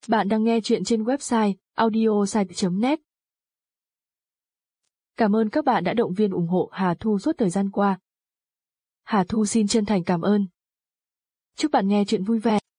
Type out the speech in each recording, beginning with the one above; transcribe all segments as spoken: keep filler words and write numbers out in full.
Bạn đang nghe chuyện trên website audiosite chấm net. Cảm ơn các bạn đã động viên ủng hộ Hà Thu suốt thời gian qua. Hà Thu xin chân thành cảm ơn. Chúc bạn nghe chuyện vui vẻ.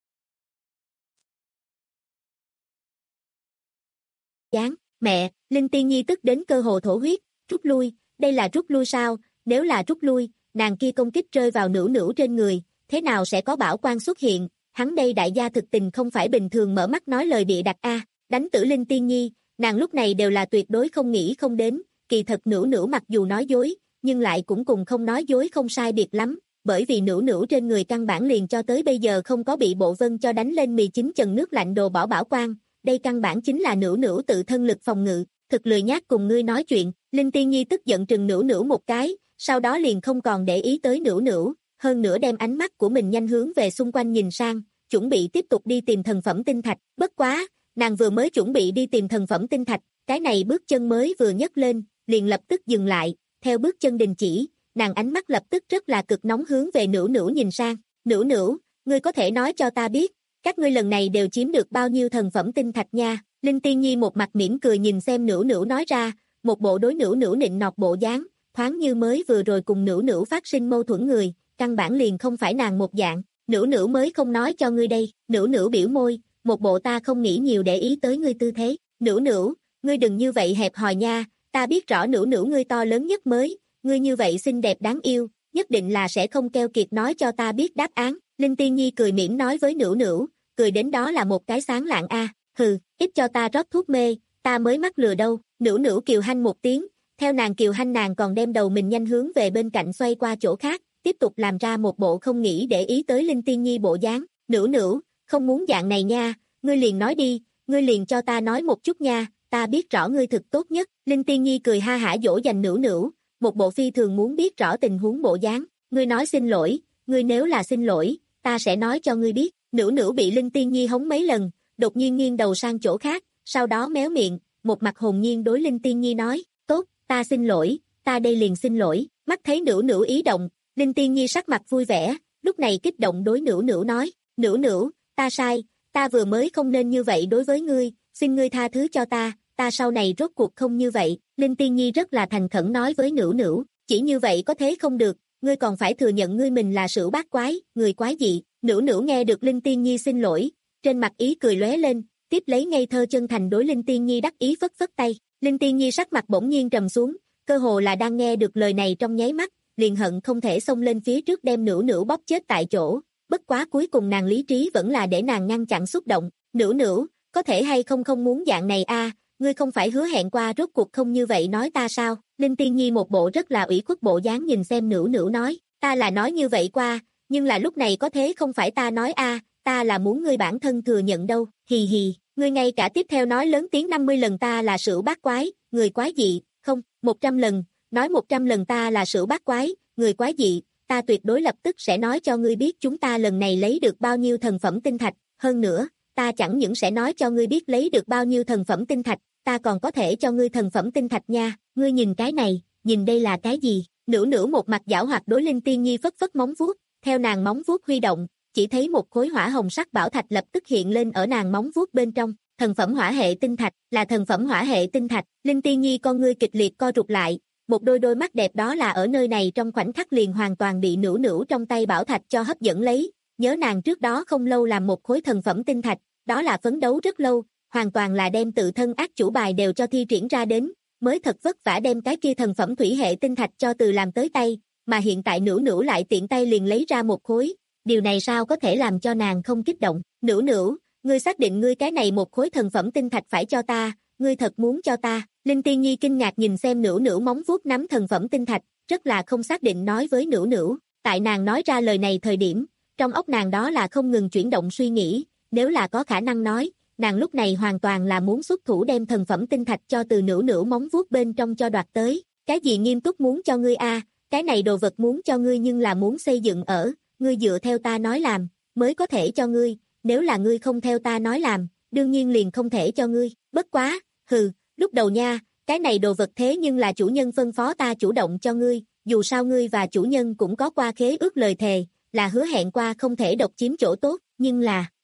Giáng, mẹ, Linh Tiên Nhi tức đến cơ hồ thổ huyết, rút lui, đây là rút lui sao, nếu là rút lui, nàng kia công kích rơi vào Nữu Nữu trên người, thế nào sẽ có bảo quan xuất hiện, hắn đây đại gia thực tình không phải bình thường mở mắt nói lời bịa đặt a, đánh tử Linh Tiên Nhi, nàng lúc này đều là tuyệt đối không nghĩ không đến, kỳ thật Nữu Nữu mặc dù nói dối, nhưng lại cũng cùng không nói dối không sai biệt lắm, bởi vì Nữu Nữu trên người căn bản liền cho tới bây giờ không có bị Bộ Vân cho đánh lên mì chính chần nước lạnh đồ bỏ bảo quan. Đây căn bản chính là Nữu Nữu tự thân lực phòng ngự, thực lười nhác cùng ngươi nói chuyện, Linh Tiên Nhi tức giận trừng Nữu Nữu một cái, sau đó liền không còn để ý tới Nữu Nữu, hơn nữa đem ánh mắt của mình nhanh hướng về xung quanh nhìn sang, chuẩn bị tiếp tục đi tìm thần phẩm tinh thạch, bất quá, nàng vừa mới chuẩn bị đi tìm thần phẩm tinh thạch, cái này bước chân mới vừa nhấc lên, liền lập tức dừng lại, theo bước chân đình chỉ, nàng ánh mắt lập tức rất là cực nóng hướng về Nữu Nữu nhìn sang, Nữu Nữu, ngươi có thể nói cho ta biết, các ngươi lần này đều chiếm được bao nhiêu thần phẩm tinh thạch nha, Linh Tiên Nhi một mặt mỉm cười nhìn xem Nữu Nữu nói ra, một bộ đối Nữu Nữu nịnh nọt bộ dáng, thoáng như mới vừa rồi cùng Nữu Nữu phát sinh mâu thuẫn người, căn bản liền không phải nàng một dạng, Nữu Nữu mới không nói cho ngươi đây, Nữu Nữu biểu môi, một bộ ta không nghĩ nhiều để ý tới ngươi tư thế, Nữu Nữu, ngươi đừng như vậy hẹp hòi nha, ta biết rõ Nữu Nữu ngươi to lớn nhất mới, ngươi như vậy xinh đẹp đáng yêu, nhất định là sẽ không keo kiệt nói cho ta biết đáp án, Linh Tiên Nhi cười mỉm nói với Nữu Nữu, cười đến đó là một cái sáng lạng a, hừ, ít cho ta rót thuốc mê, ta mới mắc lừa đâu, Nữu Nữu kiều hanh một tiếng, theo nàng kiều hanh nàng còn đem đầu mình nhanh hướng về bên cạnh xoay qua chỗ khác, tiếp tục làm ra một bộ không nghĩ để ý tới Linh Tiên Nhi bộ dáng, Nữu Nữu, không muốn dạng này nha, ngươi liền nói đi, ngươi liền cho ta nói một chút nha, ta biết rõ ngươi thực tốt nhất, Linh Tiên Nhi cười ha hả dỗ dành Nữu Nữu, một bộ phi thường muốn biết rõ tình huống bộ dáng, ngươi nói xin lỗi, ngươi nếu là xin lỗi, ta sẽ nói cho ngươi biết. Nữu Nữu bị Linh Tiên Nhi hống mấy lần, đột nhiên nghiêng đầu sang chỗ khác, sau đó méo miệng, một mặt hồn nhiên đối Linh Tiên Nhi nói, tốt, ta xin lỗi, ta đây liền xin lỗi, mắt thấy Nữu Nữu ý động, Linh Tiên Nhi sắc mặt vui vẻ, lúc này kích động đối Nữu Nữu nói, Nữu Nữu, ta sai, ta vừa mới không nên như vậy đối với ngươi, xin ngươi tha thứ cho ta, ta sau này rốt cuộc không như vậy, Linh Tiên Nhi rất là thành khẩn nói với Nữu Nữu, chỉ như vậy có thế không được, ngươi còn phải thừa nhận ngươi mình là sửu bát quái, người quái dị. Nữu Nữu nghe được Linh Tiên Nhi xin lỗi, trên mặt ý cười lóe lên, tiếp lấy ngây thơ chân thành đối Linh Tiên Nhi đắc ý phất phất tay. Linh Tiên Nhi sắc mặt bỗng nhiên trầm xuống, cơ hồ là đang nghe được lời này trong nháy mắt, liền hận không thể xông lên phía trước đem Nữu Nữu bóp chết tại chỗ. Bất quá cuối cùng nàng lý trí vẫn là để nàng ngăn chặn xúc động. Nữu Nữu, có thể hay không không muốn dạng này a, ngươi không phải hứa hẹn qua rốt cuộc không như vậy nói ta sao? Linh Tiên Nhi một bộ rất là ủy khuất bộ dáng nhìn xem Nữu Nữu nói, ta là nói như vậy qua. Nhưng là lúc này có thế không phải ta nói a, à, ta là muốn ngươi bản thân thừa nhận đâu, hì hì, ngươi ngay cả tiếp theo nói lớn tiếng năm mươi lần ta là sửu bát quái, người quái dị, không, một trăm lần, nói một trăm lần ta là sửu bát quái, người quái dị, ta tuyệt đối lập tức sẽ nói cho ngươi biết chúng ta lần này lấy được bao nhiêu thần phẩm tinh thạch, hơn nữa, ta chẳng những sẽ nói cho ngươi biết lấy được bao nhiêu thần phẩm tinh thạch, ta còn có thể cho ngươi thần phẩm tinh thạch nha, ngươi nhìn cái này, nhìn đây là cái gì, Nữu Nữu một mặt giảo hoạt đối Linh Tiên Nhi phất phất móng vuốt. Theo nàng móng vuốt huy động, chỉ thấy một khối hỏa hồng sắc bảo thạch lập tức hiện lên ở nàng móng vuốt bên trong, thần phẩm hỏa hệ tinh thạch, là thần phẩm hỏa hệ tinh thạch, Linh Tiên Nhi con ngươi kịch liệt co rụt lại, một đôi đôi mắt đẹp đó là ở nơi này trong khoảnh khắc liền hoàn toàn bị Nữu Nữu trong tay bảo thạch cho hấp dẫn lấy, nhớ nàng trước đó không lâu làm một khối thần phẩm tinh thạch, đó là phấn đấu rất lâu, hoàn toàn là đem tự thân ác chủ bài đều cho thi triển ra đến, mới thật vất vả đem cái kia thần phẩm thủy hệ tinh thạch cho từ làm tới tay. Mà hiện tại Nữu Nữu lại tiện tay liền lấy ra một khối, điều này sao có thể làm cho nàng không kích động, Nữu Nữu, ngươi xác định ngươi cái này một khối thần phẩm tinh thạch phải cho ta, ngươi thật muốn cho ta, Linh Tiên Nhi kinh ngạc nhìn xem Nữu Nữu móng vuốt nắm thần phẩm tinh thạch, rất là không xác định nói với Nữu Nữu, tại nàng nói ra lời này thời điểm, trong óc nàng đó là không ngừng chuyển động suy nghĩ, nếu là có khả năng nói, nàng lúc này hoàn toàn là muốn xuất thủ đem thần phẩm tinh thạch cho từ Nữu Nữu móng vuốt bên trong cho đoạt tới, cái gì nghiêm túc muốn cho ngươi a? Cái này đồ vật muốn cho ngươi nhưng là muốn xây dựng ở, ngươi dựa theo ta nói làm, mới có thể cho ngươi, nếu là ngươi không theo ta nói làm, đương nhiên liền không thể cho ngươi, bất quá, hừ, lúc đầu nha, cái này đồ vật thế nhưng là chủ nhân phân phó ta chủ động cho ngươi, dù sao ngươi và chủ nhân cũng có qua khế ước lời thề, là hứa hẹn qua không thể độc chiếm chỗ tốt, nhưng là,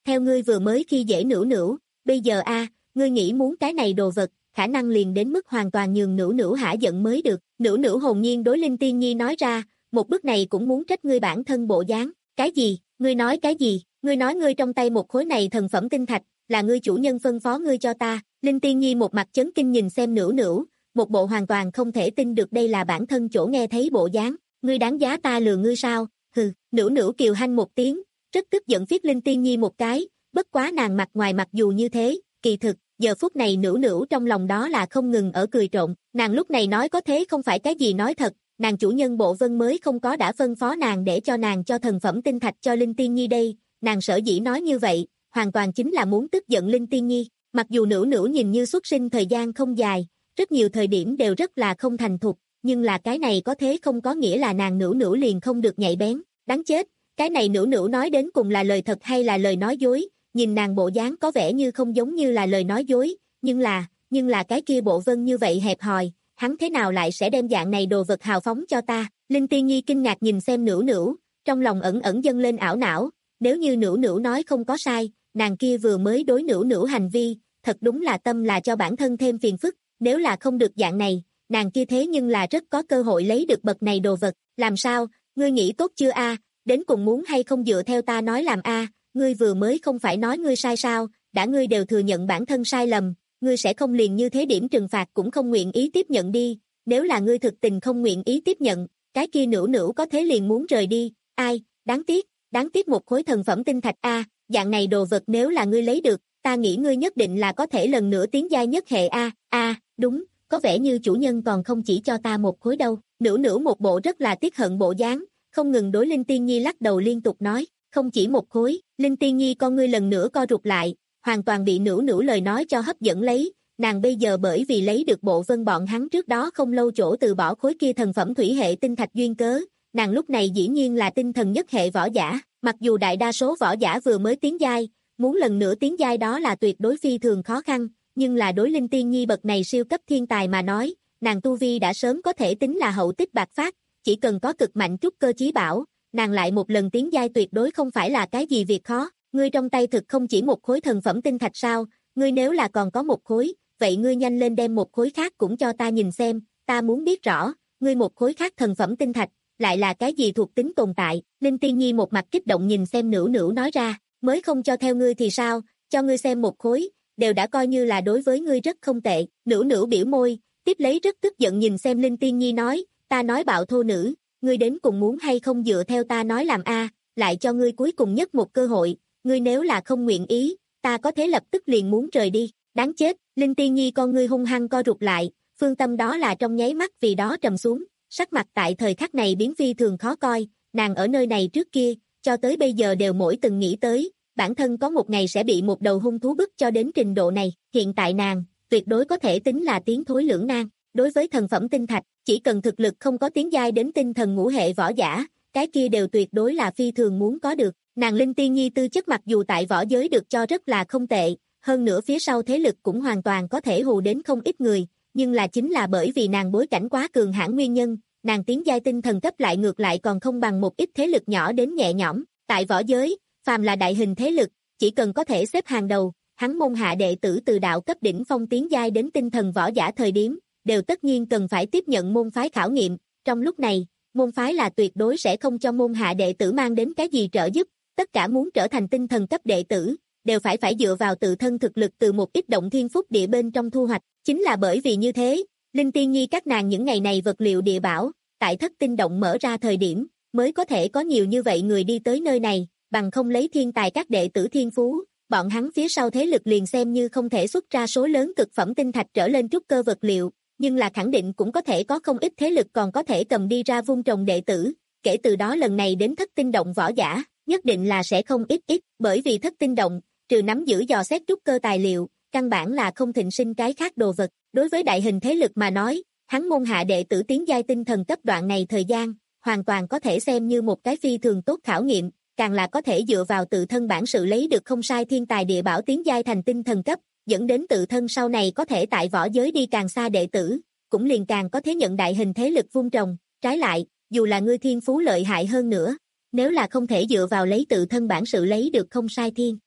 theo ngươi vừa mới khi dễ Nữu Nữu, bây giờ a, ngươi nghĩ muốn cái này đồ vật, khả năng liền đến mức hoàn toàn nhường Nữu Nữu hả giận mới được. Nữu Nữu hồn nhiên đối Linh Tiên Nhi nói ra, một bước này cũng muốn trách ngươi bản thân bộ dáng. Cái gì? Ngươi nói cái gì? Ngươi nói ngươi trong tay một khối này thần phẩm tinh thạch, là ngươi chủ nhân phân phó ngươi cho ta. Linh Tiên Nhi một mặt chấn kinh nhìn xem Nữu Nữu, một bộ hoàn toàn không thể tin được đây là bản thân chỗ nghe thấy bộ dáng. Ngươi đáng giá ta lừa ngươi sao? Hừ. Nữu Nữu kiều hanh một tiếng, rất tức giận phiết Linh Tiên Nhi một cái, bất quá nàng mặt ngoài mặc dù như thế, kỳ thực, giờ phút này Nữu Nữu trong lòng đó là không ngừng ở cười trộn. Nàng lúc này nói có thế không phải cái gì nói thật, nàng chủ nhân Bộ Vân mới không có đã phân phó nàng để cho nàng cho thần phẩm tinh thạch cho Linh Tiên Nhi đây, nàng sở dĩ nói như vậy, hoàn toàn chính là muốn tức giận Linh Tiên Nhi. Mặc dù Nữu Nữu nhìn như xuất sinh thời gian không dài, rất nhiều thời điểm đều rất là không thành thục, nhưng là cái này có thế không có nghĩa là nàng Nữu Nữu liền không được nhạy bén. Đáng chết, cái này Nữu Nữu nói đến cùng là lời thật hay là lời nói dối, nhìn nàng bộ dáng có vẻ như không giống như là lời nói dối, nhưng là, nhưng là cái kia Bộ Vân như vậy hẹp hòi, hắn thế nào lại sẽ đem dạng này đồ vật hào phóng cho ta? Linh Tiên Nhi kinh ngạc nhìn xem Nữu Nữu, trong lòng ẩn ẩn dâng lên ảo não, nếu như Nữu Nữu nói không có sai, nàng kia vừa mới đối Nữu Nữu hành vi, thật đúng là tâm là cho bản thân thêm phiền phức, nếu là không được dạng này, nàng kia thế nhưng là rất có cơ hội lấy được bậc này đồ vật, làm sao, ngươi nghĩ tốt chưa a? Đến cùng muốn hay không dựa theo ta nói làm a? Ngươi vừa mới không phải nói ngươi sai sao, đã ngươi đều thừa nhận bản thân sai lầm, ngươi sẽ không liền như thế điểm trừng phạt cũng không nguyện ý tiếp nhận đi, nếu là ngươi thực tình không nguyện ý tiếp nhận, cái kia Nữu Nữu có thế liền muốn rời đi, ai, đáng tiếc, đáng tiếc một khối thần phẩm tinh thạch a, dạng này đồ vật nếu là ngươi lấy được, ta nghĩ ngươi nhất định là có thể lần nữa tiến giai nhất hệ a, a, đúng, có vẻ như chủ nhân còn không chỉ cho ta một khối đâu. Nữu Nữu một bộ rất là tiếc hận bộ dáng, không ngừng đối Linh Tiên Nhi lắc đầu liên tục nói, không chỉ một khối. Linh Tiên Nhi con ngươi lần nữa co rụt lại, hoàn toàn bị Nữu Nữu lời nói cho hấp dẫn lấy, nàng bây giờ bởi vì lấy được Bộ Vân bọn hắn trước đó không lâu chỗ từ bỏ khối kia thần phẩm thủy hệ tinh thạch duyên cớ, nàng lúc này dĩ nhiên là tinh thần nhất hệ võ giả, mặc dù đại đa số võ giả vừa mới tiến giai, muốn lần nữa tiến giai đó là tuyệt đối phi thường khó khăn, nhưng là đối Linh Tiên Nhi bậc này siêu cấp thiên tài mà nói, nàng tu vi đã sớm có thể tính là hậu tích bạc phát, chỉ cần có cực mạnh trúc cơ chí bảo, nàng lại một lần tiến giai tuyệt đối không phải là cái gì việc khó. Ngươi trong tay thực không chỉ một khối thần phẩm tinh thạch sao, ngươi nếu là còn có một khối, vậy ngươi nhanh lên đem một khối khác cũng cho ta nhìn xem, ta muốn biết rõ, ngươi một khối khác thần phẩm tinh thạch, lại là cái gì thuộc tính tồn tại. Linh Tiên Nhi một mặt kích động nhìn xem Nữu Nữu nói ra, mới không cho theo ngươi thì sao, cho ngươi xem một khối, đều đã coi như là đối với ngươi rất không tệ. Nữu Nữu biểu môi, tiếp lấy rất tức giận nhìn xem Linh Tiên Nhi nói, ta nói bạo thô nữ, ngươi đến cùng muốn hay không dựa theo ta nói làm a, lại cho ngươi cuối cùng nhất một cơ hội, ngươi nếu là không nguyện ý, ta có thể lập tức liền muốn rời đi. Đáng chết. Linh Tiên Nhi con ngươi hung hăng co rụt lại, phương tâm đó là trong nháy mắt vì đó trầm xuống, sắc mặt tại thời khắc này biến phi thường khó coi, nàng ở nơi này trước kia, cho tới bây giờ đều mỗi từng nghĩ tới, bản thân có một ngày sẽ bị một đầu hung thú bức cho đến trình độ này, hiện tại nàng, tuyệt đối có thể tính là tiến thối lưỡng nan. Đối với thần phẩm tinh thạch, chỉ cần thực lực không có tiến giai đến tinh thần ngũ hệ võ giả, cái kia đều tuyệt đối là phi thường muốn có được. Nàng Linh Tiên Nhi tư chất mặc dù tại võ giới được cho rất là không tệ, hơn nữa phía sau thế lực cũng hoàn toàn có thể hù đến không ít người, nhưng là chính là bởi vì nàng bối cảnh quá cường hãn nguyên nhân, nàng tiến giai tinh thần cấp lại ngược lại còn không bằng một ít thế lực nhỏ đến nhẹ nhõm. Tại võ giới, phàm là đại hình thế lực, chỉ cần có thể xếp hàng đầu, hắn môn hạ đệ tử từ đạo cấp đỉnh phong tiến giai đến tinh thần võ giả thời điểm, đều tất nhiên cần phải tiếp nhận môn phái khảo nghiệm, trong lúc này, môn phái là tuyệt đối sẽ không cho môn hạ đệ tử mang đến cái gì trợ giúp, tất cả muốn trở thành tinh thần cấp đệ tử, đều phải phải dựa vào tự thân thực lực từ một ít động thiên phúc địa bên trong thu hoạch. Chính là bởi vì như thế, Linh Tiên Nhi các nàng những ngày này vật liệu địa bảo, tại thất tinh động mở ra thời điểm, mới có thể có nhiều như vậy người đi tới nơi này, bằng không lấy thiên tài các đệ tử thiên phú, bọn hắn phía sau thế lực liền xem như không thể xuất ra số lớn cực phẩm tinh thạch trở lên trúc cơ vật liệu, nhưng là khẳng định cũng có thể có không ít thế lực còn có thể cầm đi ra vung trồng đệ tử, kể từ đó lần này đến thất tinh động võ giả, nhất định là sẽ không ít ít, bởi vì thất tinh động, trừ nắm giữ dò xét trúc cơ tài liệu, căn bản là không thịnh sinh cái khác đồ vật. Đối với đại hình thế lực mà nói, hắn môn hạ đệ tử tiến giai tinh thần cấp đoạn này thời gian, hoàn toàn có thể xem như một cái phi thường tốt khảo nghiệm, càng là có thể dựa vào tự thân bản sự lấy được không sai thiên tài địa bảo tiến giai thành tinh thần cấp, dẫn đến tự thân sau này có thể tại võ giới đi càng xa đệ tử, cũng liền càng có thể nhận đại hình thế lực vung trồng. Trái lại, dù là ngươi thiên phú lợi hại hơn nữa, nếu là không thể dựa vào lấy tự thân bản sự lấy được không sai thiên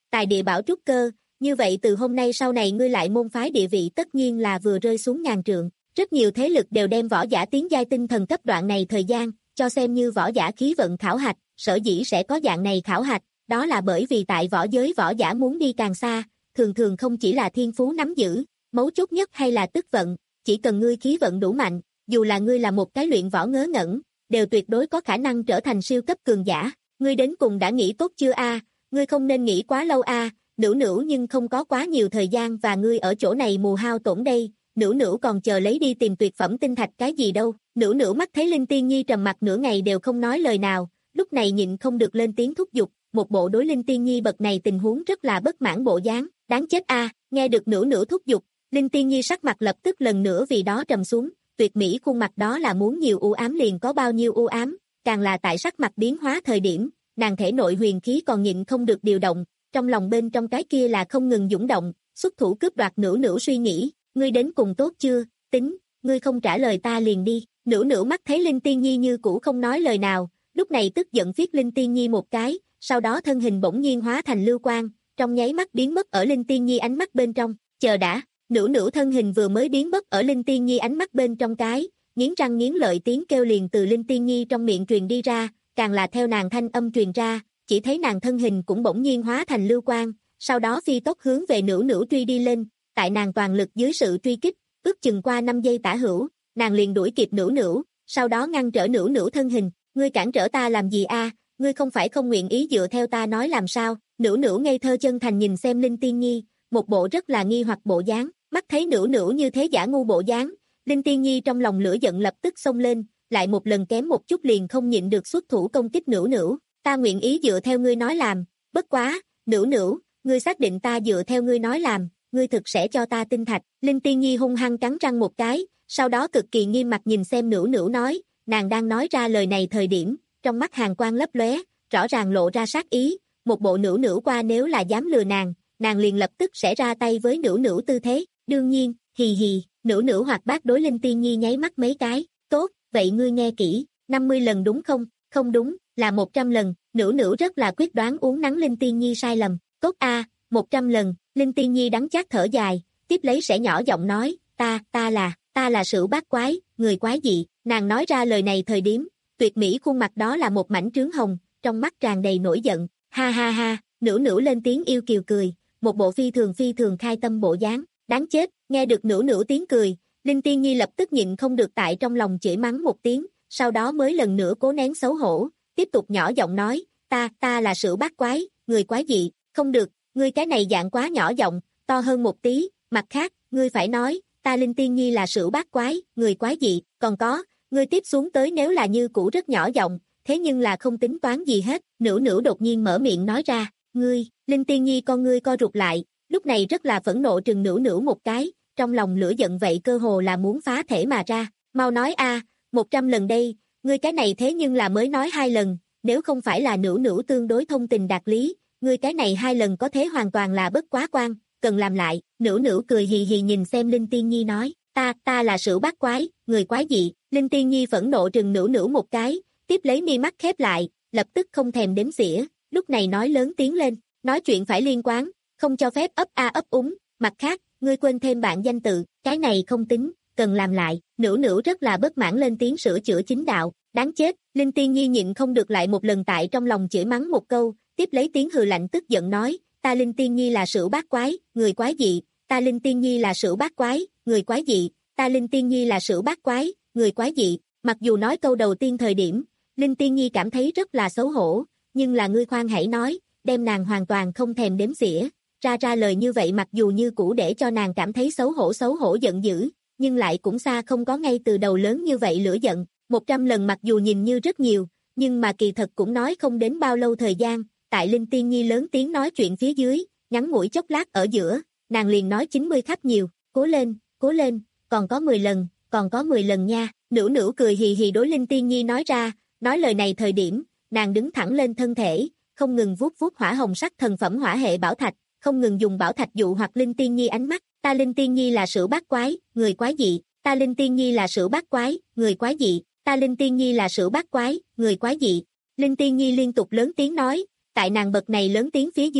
tài địa bảo trúc cơ, như vậy từ hôm nay sau này ngươi lại môn phái địa vị tất nhiên là vừa rơi xuống ngàn trượng. Rất nhiều thế lực đều đem võ giả tiến giai tinh thần cấp đoạn này thời gian, cho xem như võ giả khí vận khảo hạch, sở dĩ sẽ có dạng này khảo hạch, đó là bởi vì tại võ giới võ giả muốn đi càng xa, thường thường không chỉ là thiên phú nắm giữ, mấu chốt nhất hay là tức vận, chỉ cần ngươi khí vận đủ mạnh, dù là ngươi là một cái luyện võ ngớ ngẩn, đều tuyệt đối có khả năng trở thành siêu cấp cường giả. Ngươi đến cùng đã nghĩ tốt chưa a? Ngươi không nên nghĩ quá lâu a, Nữu Nữu nhưng không có quá nhiều thời gian và ngươi ở chỗ này mù hao tổn đây, Nữu Nữu còn chờ lấy đi tìm tuyệt phẩm tinh thạch cái gì đâu. Nữu Nữu mắt thấy Linh Tiên Nhi trầm mặc nửa ngày đều không nói lời nào, lúc này nhịn không được lên tiếng thúc giục, một bộ đối Linh Tiên Nhi bậc này tình huống rất là bất mãn bộ dáng, đáng chết a. Nghe được Nữu Nữu thúc giục, Linh Tiên Nhi sắc mặt lập tức lần nữa vì đó trầm xuống, tuyệt mỹ khuôn mặt đó là muốn nhiều u ám liền có bao nhiêu u ám, càng là tại sắc mặt biến hóa thời điểm, nàng thể nội huyền khí còn nhịn không được điều động, trong lòng bên trong cái kia là không ngừng dũng động, xuất thủ cướp đoạt. Nữu Nữu suy nghĩ, ngươi đến cùng tốt chưa, tính, ngươi không trả lời ta liền đi. Nữu Nữu mắt thấy Linh Tiên Nhi như cũ không nói lời nào, lúc này tức giận phiết Linh Tiên Nhi một cái, sau đó thân hình bỗng nhiên hóa thành lưu quang, trong nháy mắt biến mất ở Linh Tiên Nhi ánh mắt bên trong. Chờ đã, Nữu Nữu thân hình vừa mới biến mất ở Linh Tiên Nhi ánh mắt bên trong cái, nghiến răng nghiến lợi tiếng kêu liền từ Linh Tiên Nhi trong miệng truyền đi ra, càng là theo nàng thanh âm truyền ra, chỉ thấy nàng thân hình cũng bỗng nhiên hóa thành lưu quang, sau đó phi tốc hướng về Nữu Nữu truy đi lên, tại nàng toàn lực dưới sự truy kích, ước chừng qua năm giây tả hữu, nàng liền đuổi kịp Nữu Nữu, sau đó ngăn trở Nữu Nữu thân hình, ngươi cản trở ta làm gì a? Ngươi không phải không nguyện ý dựa theo ta nói làm sao? Nữu Nữu ngây thơ chân thành nhìn xem Linh Tiên Nhi, một bộ rất là nghi hoặc bộ dáng, mắt thấy Nữu Nữu như thế giả ngu bộ dáng, Linh Tiên Nhi trong lòng lửa giận lập tức xông lên, lại một lần kém một chút liền không nhịn được xuất thủ công kích Nữu Nữu, ta nguyện ý dựa theo ngươi nói làm, bất quá, Nữu Nữu, ngươi xác định ta dựa theo ngươi nói làm, ngươi thực sẽ cho ta tinh thạch. Linh Tiên Nhi hung hăng cắn răng một cái, sau đó cực kỳ nghiêm mặt nhìn xem Nữu Nữu nói, nàng đang nói ra lời này thời điểm, trong mắt hàn quang lấp lóe, rõ ràng lộ ra sát ý, một bộ Nữu Nữu qua nếu là dám lừa nàng, nàng liền lập tức sẽ ra tay với Nữu Nữu tư thế. Đương nhiên, hì hì, Nữu Nữu hoạt bát đối Linh Tiên Nhi nháy mắt mấy cái, tốt, vậy ngươi nghe kỹ, năm mươi lần đúng không? Không đúng, là một trăm lần. Nữu Nữu rất là quyết đoán uốn nắn Linh Tiên Nhi sai lầm, tốt a, một trăm lần. Linh Tiên Nhi đắng chát thở dài, tiếp lấy sẽ nhỏ giọng nói, ta, ta là, ta là Sửu Bát Quái, người quái dị. Nàng nói ra lời này thời điểm, tuyệt mỹ khuôn mặt đó là một mảnh trướng hồng, trong mắt tràn đầy nổi giận, ha ha ha. Nữu Nữu lên tiếng yêu kiều cười, một bộ phi thường phi thường khai tâm bộ dáng, đáng chết. Nghe được Nữu Nữu tiếng cười, Linh Tiên Nhi lập tức nhịn không được tại trong lòng chửi mắng một tiếng, sau đó mới lần nữa cố nén xấu hổ, tiếp tục nhỏ giọng nói, ta, ta là Sửu Bát Quái, người quái dị. Không được, ngươi cái này dạng quá nhỏ giọng, to hơn một tí, mặt khác, ngươi phải nói, ta Linh Tiên Nhi là Sửu Bát Quái, người quái dị, còn có, ngươi tiếp xuống tới nếu là như cũ rất nhỏ giọng, thế nhưng là không tính toán gì hết. Nữu Nữu đột nhiên mở miệng nói ra, ngươi. Linh Tiên Nhi con ngươi co rụt lại, lúc này rất là phẫn nộ trừng Nữu Nữu một cái, trong lòng lửa giận vậy cơ hồ là muốn phá thể mà ra, mau nói a, một trăm lần đây, ngươi cái này thế nhưng là mới nói hai lần, nếu không phải là Nữu Nữu tương đối thông tình đạt lý, ngươi cái này hai lần có thế hoàn toàn là bất quá quan, cần làm lại. Nữu Nữu cười hì hì nhìn xem Linh Tiên Nhi nói, ta, ta là Sửu Bát Quái, người quái dị. Linh Tiên Nhi phẫn nộ trừng Nữu Nữu một cái, tiếp lấy mi mắt khép lại, lập tức không thèm đếm xỉa, lúc này nói lớn tiếng lên, nói chuyện phải liên quan, không cho phép ấp a ấp úng, mặt khác, ngươi quên thêm bạn danh tự, cái này không tính, cần làm lại. Nữu Nữu rất là bất mãn lên tiếng sửa chữa chính đạo, đáng chết. Linh Tiên Nhi nhịn không được lại một lần tại trong lòng chửi mắng một câu, tiếp lấy tiếng hừ lạnh tức giận nói, ta Linh Tiên Nhi là Sửu Bát Quái, người quái dị, ta Linh Tiên Nhi là Sửu Bát Quái, người quái dị, ta Linh Tiên Nhi là Sửu Bát Quái, người quái dị. Mặc dù nói câu đầu tiên thời điểm, Linh Tiên Nhi cảm thấy rất là xấu hổ, nhưng là ngươi khoan hãy nói, đem nàng hoàn toàn không thèm đếm xỉa, ra ra lời như vậy mặc dù như cũ để cho nàng cảm thấy xấu hổ xấu hổ giận dữ, nhưng lại cũng xa không có ngay từ đầu lớn như vậy lửa giận. Một trăm lần mặc dù nhìn như rất nhiều, nhưng mà kỳ thật cũng nói không đến bao lâu thời gian, tại Linh Tiên Nhi lớn tiếng nói chuyện phía dưới, ngắn ngủi chốc lát ở giữa, nàng liền nói chín mươi khắp nhiều, cố lên, cố lên, còn có mười lần, còn có mười lần nha. Nữu Nữu cười hì hì đối Linh Tiên Nhi nói ra, nói lời này thời điểm, nàng đứng thẳng lên thân thể, không ngừng vuốt vuốt hỏa hồng sắc thần phẩm hỏa hệ bảo thạch, không ngừng dùng bảo thạch dụ hoặc Linh Tiên Nhi ánh mắt, ta Linh Tiên Nhi là Sửu Bát Quái, người quái dị, ta Linh Tiên Nhi là Sửu Bát Quái, người quái dị, ta Linh Tiên Nhi là Sửu Bát Quái, người quái dị. Linh Tiên Nhi liên tục lớn tiếng nói, tại nàng bậc này lớn tiếng phía dưới,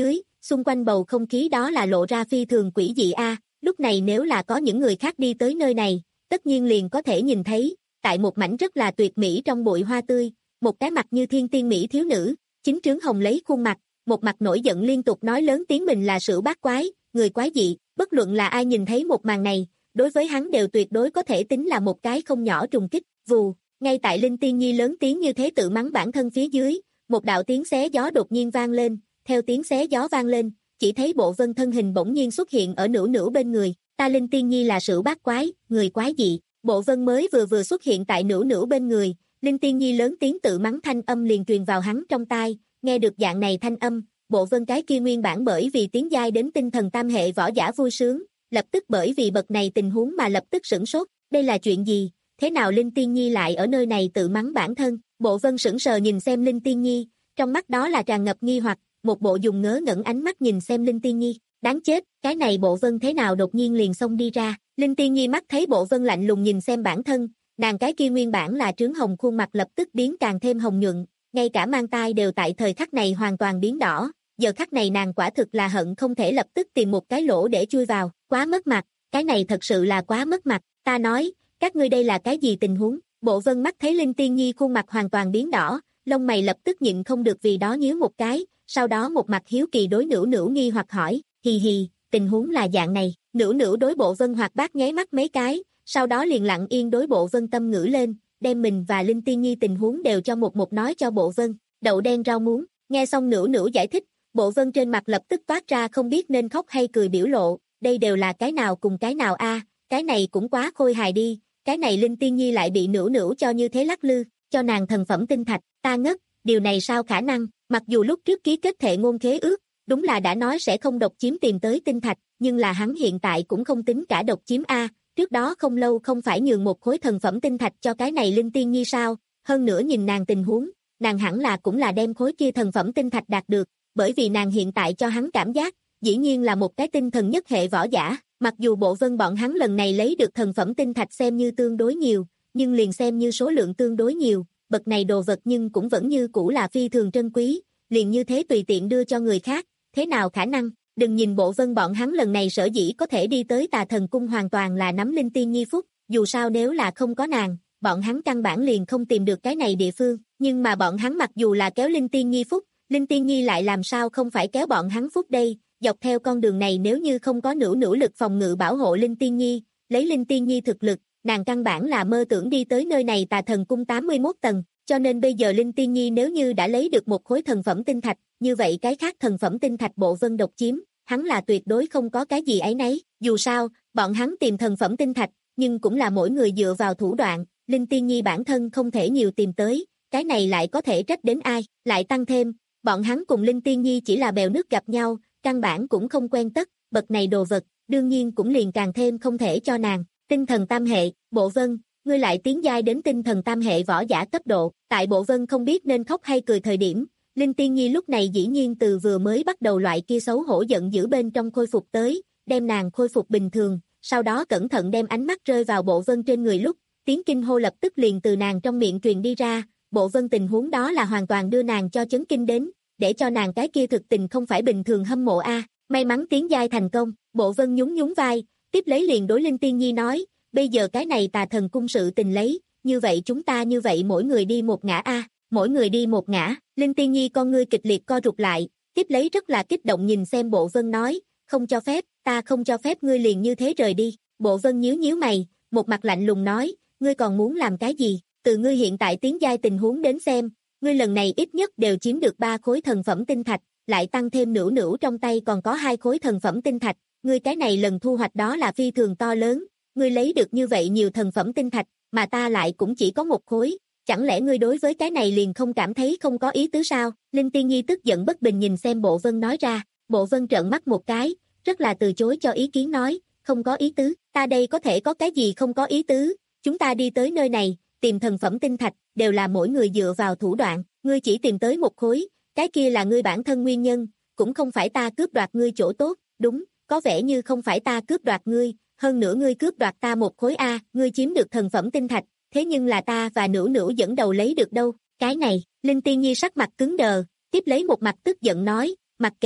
xung quanh bầu không khí đó là lộ ra phi thường quỷ dị a, lúc này nếu là có những người khác đi tới nơi này, tất nhiên liền có thể nhìn thấy, tại một mảnh rất là tuyệt mỹ trong bụi hoa tươi, một cái mặt như thiên tiên mỹ thiếu nữ, chính trướng hồng lấy khuôn mặt, một mặt nổi giận liên tục nói lớn tiếng mình là Sửu Bát Quái, người quái dị, bất luận là ai nhìn thấy một màn này, đối với hắn đều tuyệt đối có thể tính là một cái không nhỏ trùng kích, vù, ngay tại Linh Tiên Nhi lớn tiếng như thế tự mắng bản thân phía dưới, một đạo tiếng xé gió đột nhiên vang lên, theo tiếng xé gió vang lên, chỉ thấy Bộ Vân thân hình bỗng nhiên xuất hiện ở Nữu Nữu bên người, ta Linh Tiên Nhi là Sửu Bát Quái, người quái dị, Bộ Vân mới vừa vừa xuất hiện tại Nữu Nữu bên người, Linh Tiên Nhi lớn tiếng tự mắng thanh âm liền truyền vào hắn trong tai, nghe được dạng này thanh âm, Bộ Vân cái kia nguyên bản bởi vì tiến giai đến tinh thần tam hệ võ giả vui sướng, lập tức bởi vì bậc này tình huống mà lập tức sửng sốt, đây là chuyện gì, thế nào Linh Tiên Nhi lại ở nơi này tự mắng bản thân, Bộ Vân sững sờ nhìn xem Linh Tiên Nhi, trong mắt đó là tràn ngập nghi hoặc, một bộ dùng ngớ ngẩn ánh mắt nhìn xem Linh Tiên Nhi, đáng chết, cái này Bộ Vân thế nào đột nhiên liền xông đi ra, Linh Tiên Nhi mắt thấy Bộ Vân lạnh lùng nhìn xem bản thân, nàng cái kia nguyên bản là trướng hồng khuôn mặt lập tức biến càng thêm hồng nhuận, ngay cả mang tai đều tại thời khắc này hoàn toàn biến đỏ, giờ khắc này nàng quả thực là hận không thể lập tức tìm một cái lỗ để chui vào, quá mất mặt, cái này thật sự là quá mất mặt, ta nói, các ngươi đây là cái gì tình huống, Bộ Vân mắt thấy Linh Tiên Nhi khuôn mặt hoàn toàn biến đỏ, lông mày lập tức nhịn không được vì đó nhíu một cái, sau đó một mặt hiếu kỳ đối Nữu Nữu nghi hoặc hỏi, hì hì, tình huống là dạng này, Nữu Nữu đối Bộ Vân hoạt bát nháy mắt mấy cái, sau đó liền lặng yên đối Bộ Vân tâm ngữ lên, đem mình và Linh Tiên Nhi tình huống đều cho một một nói cho Bộ Vân, đậu đen rau muống, nghe xong Nữu Nữu giải thích, Bộ Vân trên mặt lập tức toát ra không biết nên khóc hay cười biểu lộ, đây đều là cái nào cùng cái nào a, cái này cũng quá khôi hài đi, cái này Linh Tiên Nhi lại bị Nữu Nữu cho như thế lắc lư, cho nàng thần phẩm tinh thạch, ta ngất, điều này sao khả năng, mặc dù lúc trước ký kết thệ ngôn khế ước, đúng là đã nói sẽ không độc chiếm tìm tới tinh thạch, nhưng là hắn hiện tại cũng không tính cả độc chiếm a, trước đó không lâu không phải nhường một khối thần phẩm tinh thạch cho cái này Linh Tiên Nhi sao, hơn nữa nhìn nàng tình huống, nàng hẳn là cũng là đem khối kia thần phẩm tinh thạch đạt được, bởi vì nàng hiện tại cho hắn cảm giác, dĩ nhiên là một cái tinh thần nhất hệ võ giả, mặc dù Bộ Vân bọn hắn lần này lấy được thần phẩm tinh thạch xem như tương đối nhiều, nhưng liền xem như số lượng tương đối nhiều, bậc này đồ vật nhưng cũng vẫn như cũ là phi thường trân quý, liền như thế tùy tiện đưa cho người khác, thế nào khả năng, đừng nhìn Bộ Vân bọn hắn lần này sở dĩ có thể đi tới Tà Thần Cung hoàn toàn là nắm Linh Tiên Nhi phúc, dù sao nếu là không có nàng, bọn hắn căn bản liền không tìm được cái này địa phương, nhưng mà bọn hắn mặc dù là kéo Linh Tiên Nhi phúc, Linh Tiên Nhi lại làm sao không phải kéo bọn hắn phúc đây, dọc theo con đường này nếu như không có Nữu Nữu lực phòng ngự bảo hộ Linh Tiên Nhi, lấy Linh Tiên Nhi thực lực, nàng căn bản là mơ tưởng đi tới nơi này Tà Thần Cung tám mươi mốt tầng, cho nên bây giờ Linh Tiên Nhi nếu như đã lấy được một khối thần phẩm tinh thạch, như vậy cái khác thần phẩm tinh thạch Bộ Vân độc chiếm, hắn là tuyệt đối không có cái gì ấy nấy, dù sao, bọn hắn tìm thần phẩm tinh thạch, nhưng cũng là mỗi người dựa vào thủ đoạn, Linh Tiên Nhi bản thân không thể nhiều tìm tới, cái này lại có thể trách đến ai, lại tăng thêm, bọn hắn cùng Linh Tiên Nhi chỉ là bèo nước gặp nhau, căn bản cũng không quen tất, bậc này đồ vật, đương nhiên cũng liền càng thêm không thể cho nàng, tinh thần tam hệ, Bộ Vân, ngươi lại tiến giai đến tinh thần tam hệ võ giả cấp độ, tại Bộ Vân không biết nên khóc hay cười thời điểm, Linh Tiên Nhi lúc này dĩ nhiên từ vừa mới bắt đầu loại kia xấu hổ giận dữ bên trong khôi phục tới, đem nàng khôi phục bình thường, sau đó cẩn thận đem ánh mắt rơi vào Bộ Vân trên người lúc, tiếng kinh hô lập tức liền từ nàng trong miệng truyền đi ra, Bộ Vân tình huống đó là hoàn toàn đưa nàng cho chấn kinh đến, để cho nàng cái kia thực tình không phải bình thường hâm mộ a, may mắn tiến giai thành công, Bộ Vân nhún nhún vai, tiếp lấy liền đối Linh Tiên Nhi nói, bây giờ cái này Tà Thần Cung sự tình lấy, như vậy chúng ta như vậy mỗi người đi một ngã a, mỗi người đi một ngã, Linh Tiên Nhi con ngươi kịch liệt co rụt lại, tiếp lấy rất là kích động nhìn xem Bộ Vân nói, không cho phép, ta không cho phép ngươi liền như thế rời đi, Bộ Vân nhíu nhíu mày, một mặt lạnh lùng nói, ngươi còn muốn làm cái gì, từ ngươi hiện tại tiến giai tình huống đến xem, ngươi lần này ít nhất đều chiếm được ba khối thần phẩm tinh thạch, lại tăng thêm Nữu Nữu trong tay còn có hai khối thần phẩm tinh thạch, ngươi cái này lần thu hoạch đó là phi thường to lớn, ngươi lấy được như vậy nhiều thần phẩm tinh thạch, mà ta lại cũng chỉ có một khối, chẳng lẽ ngươi đối với cái này liền không cảm thấy không có ý tứ sao? Linh Tiên Nhi tức giận bất bình nhìn xem Bộ Vân nói ra, Bộ Vân trợn mắt một cái, rất là từ chối cho ý kiến nói, không có ý tứ, ta đây có thể có cái gì không có ý tứ, chúng ta đi tới nơi này, tìm thần phẩm tinh thạch, đều là mỗi người dựa vào thủ đoạn, ngươi chỉ tìm tới một khối, cái kia là ngươi bản thân nguyên nhân, cũng không phải ta cướp đoạt ngươi chỗ tốt, đúng, có vẻ như không phải ta cướp đoạt ngươi, hơn nữa ngươi cướp đoạt ta một khối A, ngươi chiếm được thần phẩm tinh thạch, thế nhưng là ta và Nữu Nữu dẫn đầu lấy được đâu, cái này, Linh Tiên Nhi sắc mặt cứng đờ, tiếp lấy một mặt tức giận nói, mặc kệ,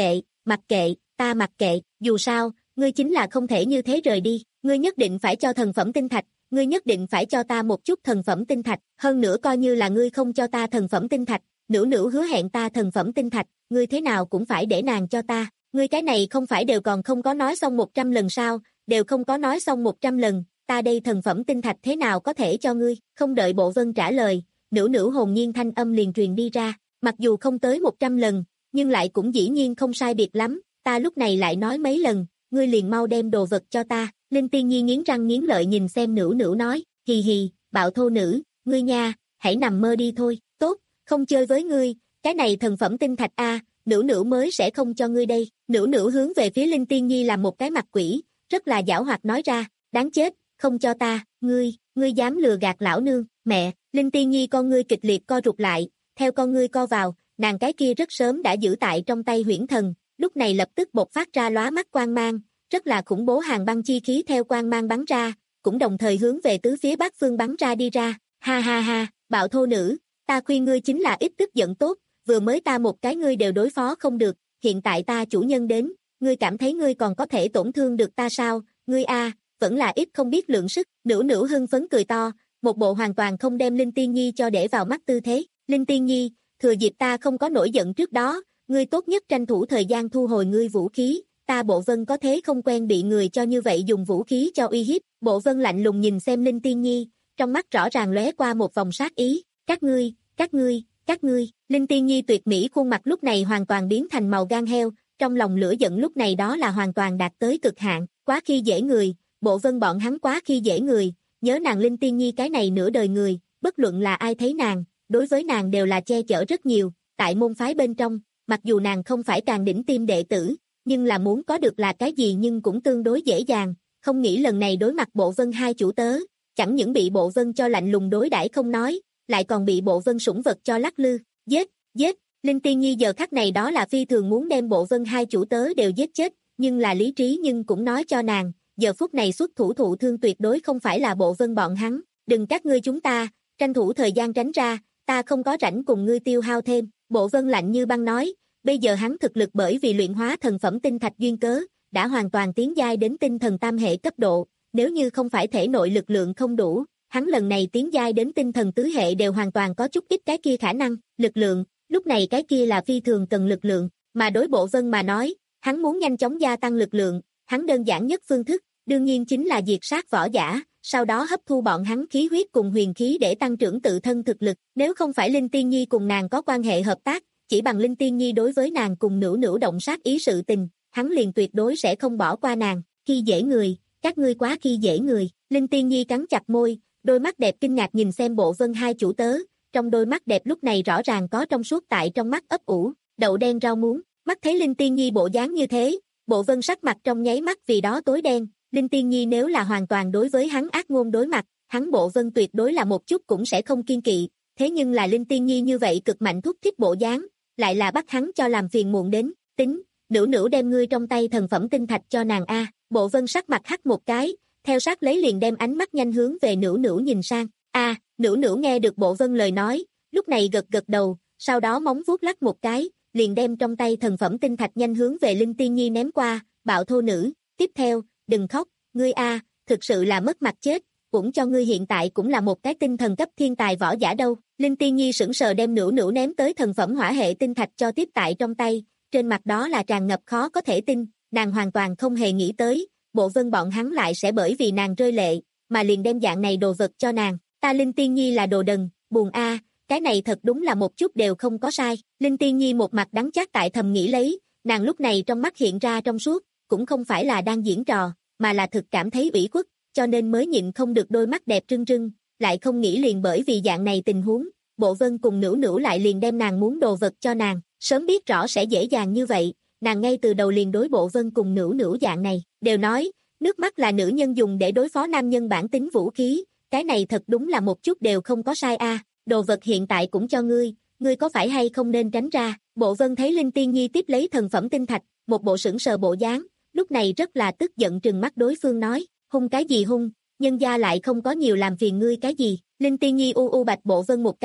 mặc kệ, ta mặc kệ, dù sao, ngươi chính là không thể như thế rời đi, ngươi nhất định phải cho thần phẩm tinh thạch, ngươi nhất định phải cho ta một chút thần phẩm tinh thạch, hơn nữa coi như là ngươi không cho ta thần phẩm tinh thạch, Nữu Nữu hứa hẹn ta thần phẩm tinh thạch, ngươi thế nào cũng phải để nàng cho ta, ngươi cái này không phải đều còn không có nói xong một trăm lần sao, đều không có nói xong một trăm lần, ta đây thần phẩm tinh thạch thế nào có thể cho ngươi, không đợi Bộ Vân trả lời, Nữu Nữu hồn nhiên thanh âm liền truyền đi ra, mặc dù không tới một trăm lần, nhưng lại cũng dĩ nhiên không sai biệt lắm, ta lúc này lại nói mấy lần, ngươi liền mau đem đồ vật cho ta, Linh Tiên Nhi nghiến răng nghiến lợi nhìn xem Nữu Nữu nói, hì hì, bạo thô nữ, ngươi nha, hãy nằm mơ đi thôi, tốt, không chơi với ngươi, cái này thần phẩm tinh thạch a, Nữu Nữu mới sẽ không cho ngươi đây, Nữu Nữu hướng về phía Linh Tiên Nhi làm một cái mặt quỷ, rất là giảo hoạt nói ra, đáng chết, không cho ta, ngươi, ngươi dám lừa gạt lão nương, mẹ, Linh Tiên Nhi con ngươi kịch liệt co rụt lại, theo con ngươi co vào, nàng cái kia rất sớm đã giữ tại trong tay huyễn thần, lúc này lập tức bộc phát ra lóa mắt quang mang, rất là khủng bố hàng băng chi khí theo quang mang bắn ra, cũng đồng thời hướng về tứ phía bát phương bắn ra đi ra, ha ha ha, bạo thô nữ, ta khuyên ngươi chính là ít tức giận tốt, vừa mới ta một cái ngươi đều đối phó không được, hiện tại ta chủ nhân đến, ngươi cảm thấy ngươi còn có thể tổn thương được ta sao, ngươi a, vẫn là ít không biết lượng sức, Nữu Nữu hưng phấn cười to, một bộ hoàn toàn không đem Linh Tiên Nhi cho để vào mắt tư thế, Linh Tiên Nhi, thừa dịp ta không có nổi giận trước đó, ngươi tốt nhất tranh thủ thời gian thu hồi ngươi vũ khí, ta Bộ Vân có thế không quen bị người cho như vậy dùng vũ khí cho uy hiếp, Bộ Vân lạnh lùng nhìn xem Linh Tiên Nhi, trong mắt rõ ràng lóe qua một vòng sát ý, các ngươi, các ngươi, các ngươi, Linh Tiên Nhi tuyệt mỹ khuôn mặt lúc này hoàn toàn biến thành màu gan heo, trong lòng lửa giận lúc này đó là hoàn toàn đạt tới cực hạn, quá khi dễ người, Bộ Vân bọn hắn quá khi dễ người, nhớ nàng Linh Tiên Nhi cái này nửa đời người, bất luận là ai thấy nàng, đối với nàng đều là che chở rất nhiều, tại môn phái bên trong, mặc dù nàng không phải càng đỉnh tim đệ tử, nhưng là muốn có được là cái gì nhưng cũng tương đối dễ dàng, không nghĩ lần này đối mặt Bộ Vân hai chủ tớ, chẳng những bị Bộ Vân cho lạnh lùng đối đãi không nói, lại còn bị Bộ Vân sủng vật cho lắc lư, giết, giết, Linh Tiên Nhi giờ khắc này đó là phi thường muốn đem Bộ Vân hai chủ tớ đều giết chết, nhưng là lý trí nhưng cũng nói cho nàng, giờ phút này xuất thủ thụ thương tuyệt đối không phải là Bộ Vân bọn hắn, đừng các ngươi chúng ta, tranh thủ thời gian tránh ra, ta không có rảnh cùng ngươi tiêu hao thêm, Bộ Vân lạnh như băng nói, bây giờ hắn thực lực bởi vì luyện hóa thần phẩm tinh thạch duyên cớ, đã hoàn toàn tiến giai đến tinh thần tam hệ cấp độ, nếu như không phải thể nội lực lượng không đủ, hắn lần này tiến giai đến tinh thần tứ hệ đều hoàn toàn có chút ít cái kia khả năng, lực lượng, lúc này cái kia là phi thường cần lực lượng, mà đối Bộ Vân mà nói, hắn muốn nhanh chóng gia tăng lực lượng, hắn đơn giản nhất phương thức, đương nhiên chính là diệt sát võ giả, sau đó hấp thu bọn hắn khí huyết cùng huyền khí để tăng trưởng tự thân thực lực, nếu không phải Linh Tiên Nhi cùng nàng có quan hệ hợp tác, chỉ bằng Linh Tiên Nhi đối với nàng cùng Nữu Nữu động sát ý sự tình, hắn liền tuyệt đối sẽ không bỏ qua nàng, khi dễ người, các ngươi quá khi dễ người, Linh Tiên Nhi cắn chặt môi, đôi mắt đẹp kinh ngạc nhìn xem Bộ Vân hai chủ tớ, trong đôi mắt đẹp lúc này rõ ràng có trong suốt tại trong mắt ấp ủ, đậu đen rau muống, mắt thấy Linh Tiên Nhi bộ dáng như thế, Bộ Vân sắc mặt trong nháy mắt vì đó tối đen, Linh Tiên Nhi nếu là hoàn toàn đối với hắn ác ngôn đối mặt, hắn Bộ Vân tuyệt đối là một chút cũng sẽ không kiên kỵ, thế nhưng là Linh Tiên Nhi như vậy cực mạnh thúc thích bộ dáng, lại là bắt hắn cho làm phiền muộn đến, tính, Nữu Nữu đem ngươi trong tay thần phẩm tinh thạch cho nàng a, Bộ Vân sắc mặt hắt một cái, theo sát lấy liền đem ánh mắt nhanh hướng về Nữu Nữu nhìn sang, a, Nữu Nữu nghe được Bộ Vân lời nói, lúc này gật gật đầu, sau đó móng vuốt lắc một cái, liền đem trong tay thần phẩm tinh thạch nhanh hướng về Linh Tiên Nhi ném qua, bạo thô nữ, tiếp theo, đừng khóc, ngươi a, thực sự là mất mặt chết, cũng cho ngươi hiện tại cũng là một cái tinh thần cấp thiên tài võ giả đâu, Linh Tiên Nhi sững sờ đem Nữu Nữu ném tới thần phẩm hỏa hệ tinh thạch cho tiếp tại trong tay, trên mặt đó là tràn ngập khó có thể tin, nàng hoàn toàn không hề nghĩ tới, Bộ Vân bọn hắn lại sẽ bởi vì nàng rơi lệ, mà liền đem dạng này đồ vật cho nàng, ta Linh Tiên Nhi là đồ đần, buồn a, cái này thật đúng là một chút đều không có sai, Linh Tiên Nhi một mặt đắng chát tại thầm nghĩ lấy, nàng lúc này trong mắt hiện ra trong suốt, cũng không phải là đang diễn trò, mà là thực cảm thấy ủy khuất, cho nên mới nhịn không được đôi mắt đẹp trưng trưng, lại không nghĩ liền bởi vì dạng này tình huống, Bộ Vân cùng Nữu Nữu lại liền đem nàng muốn đồ vật cho nàng, sớm biết rõ sẽ dễ dàng như vậy, nàng ngay từ đầu liền đối Bộ Vân cùng Nữu Nữu dạng này, đều nói, nước mắt là nữ nhân dùng để đối phó nam nhân bản tính vũ khí, cái này thật đúng là một chút đều không có sai a, đồ vật hiện tại cũng cho ngươi, ngươi có phải hay không nên tránh ra, Bộ Vân thấy Linh Tiên Nhi tiếp lấy thần phẩm tinh thạch, một bộ sững sờ bộ dáng, lúc này rất là tức giận trừng mắt đối phương nói, hung cái gì hung, nhân gia lại không có nhiều làm phiền ngươi cái gì, Linh Tiên Nhi u u bạch Bộ Vân một cái,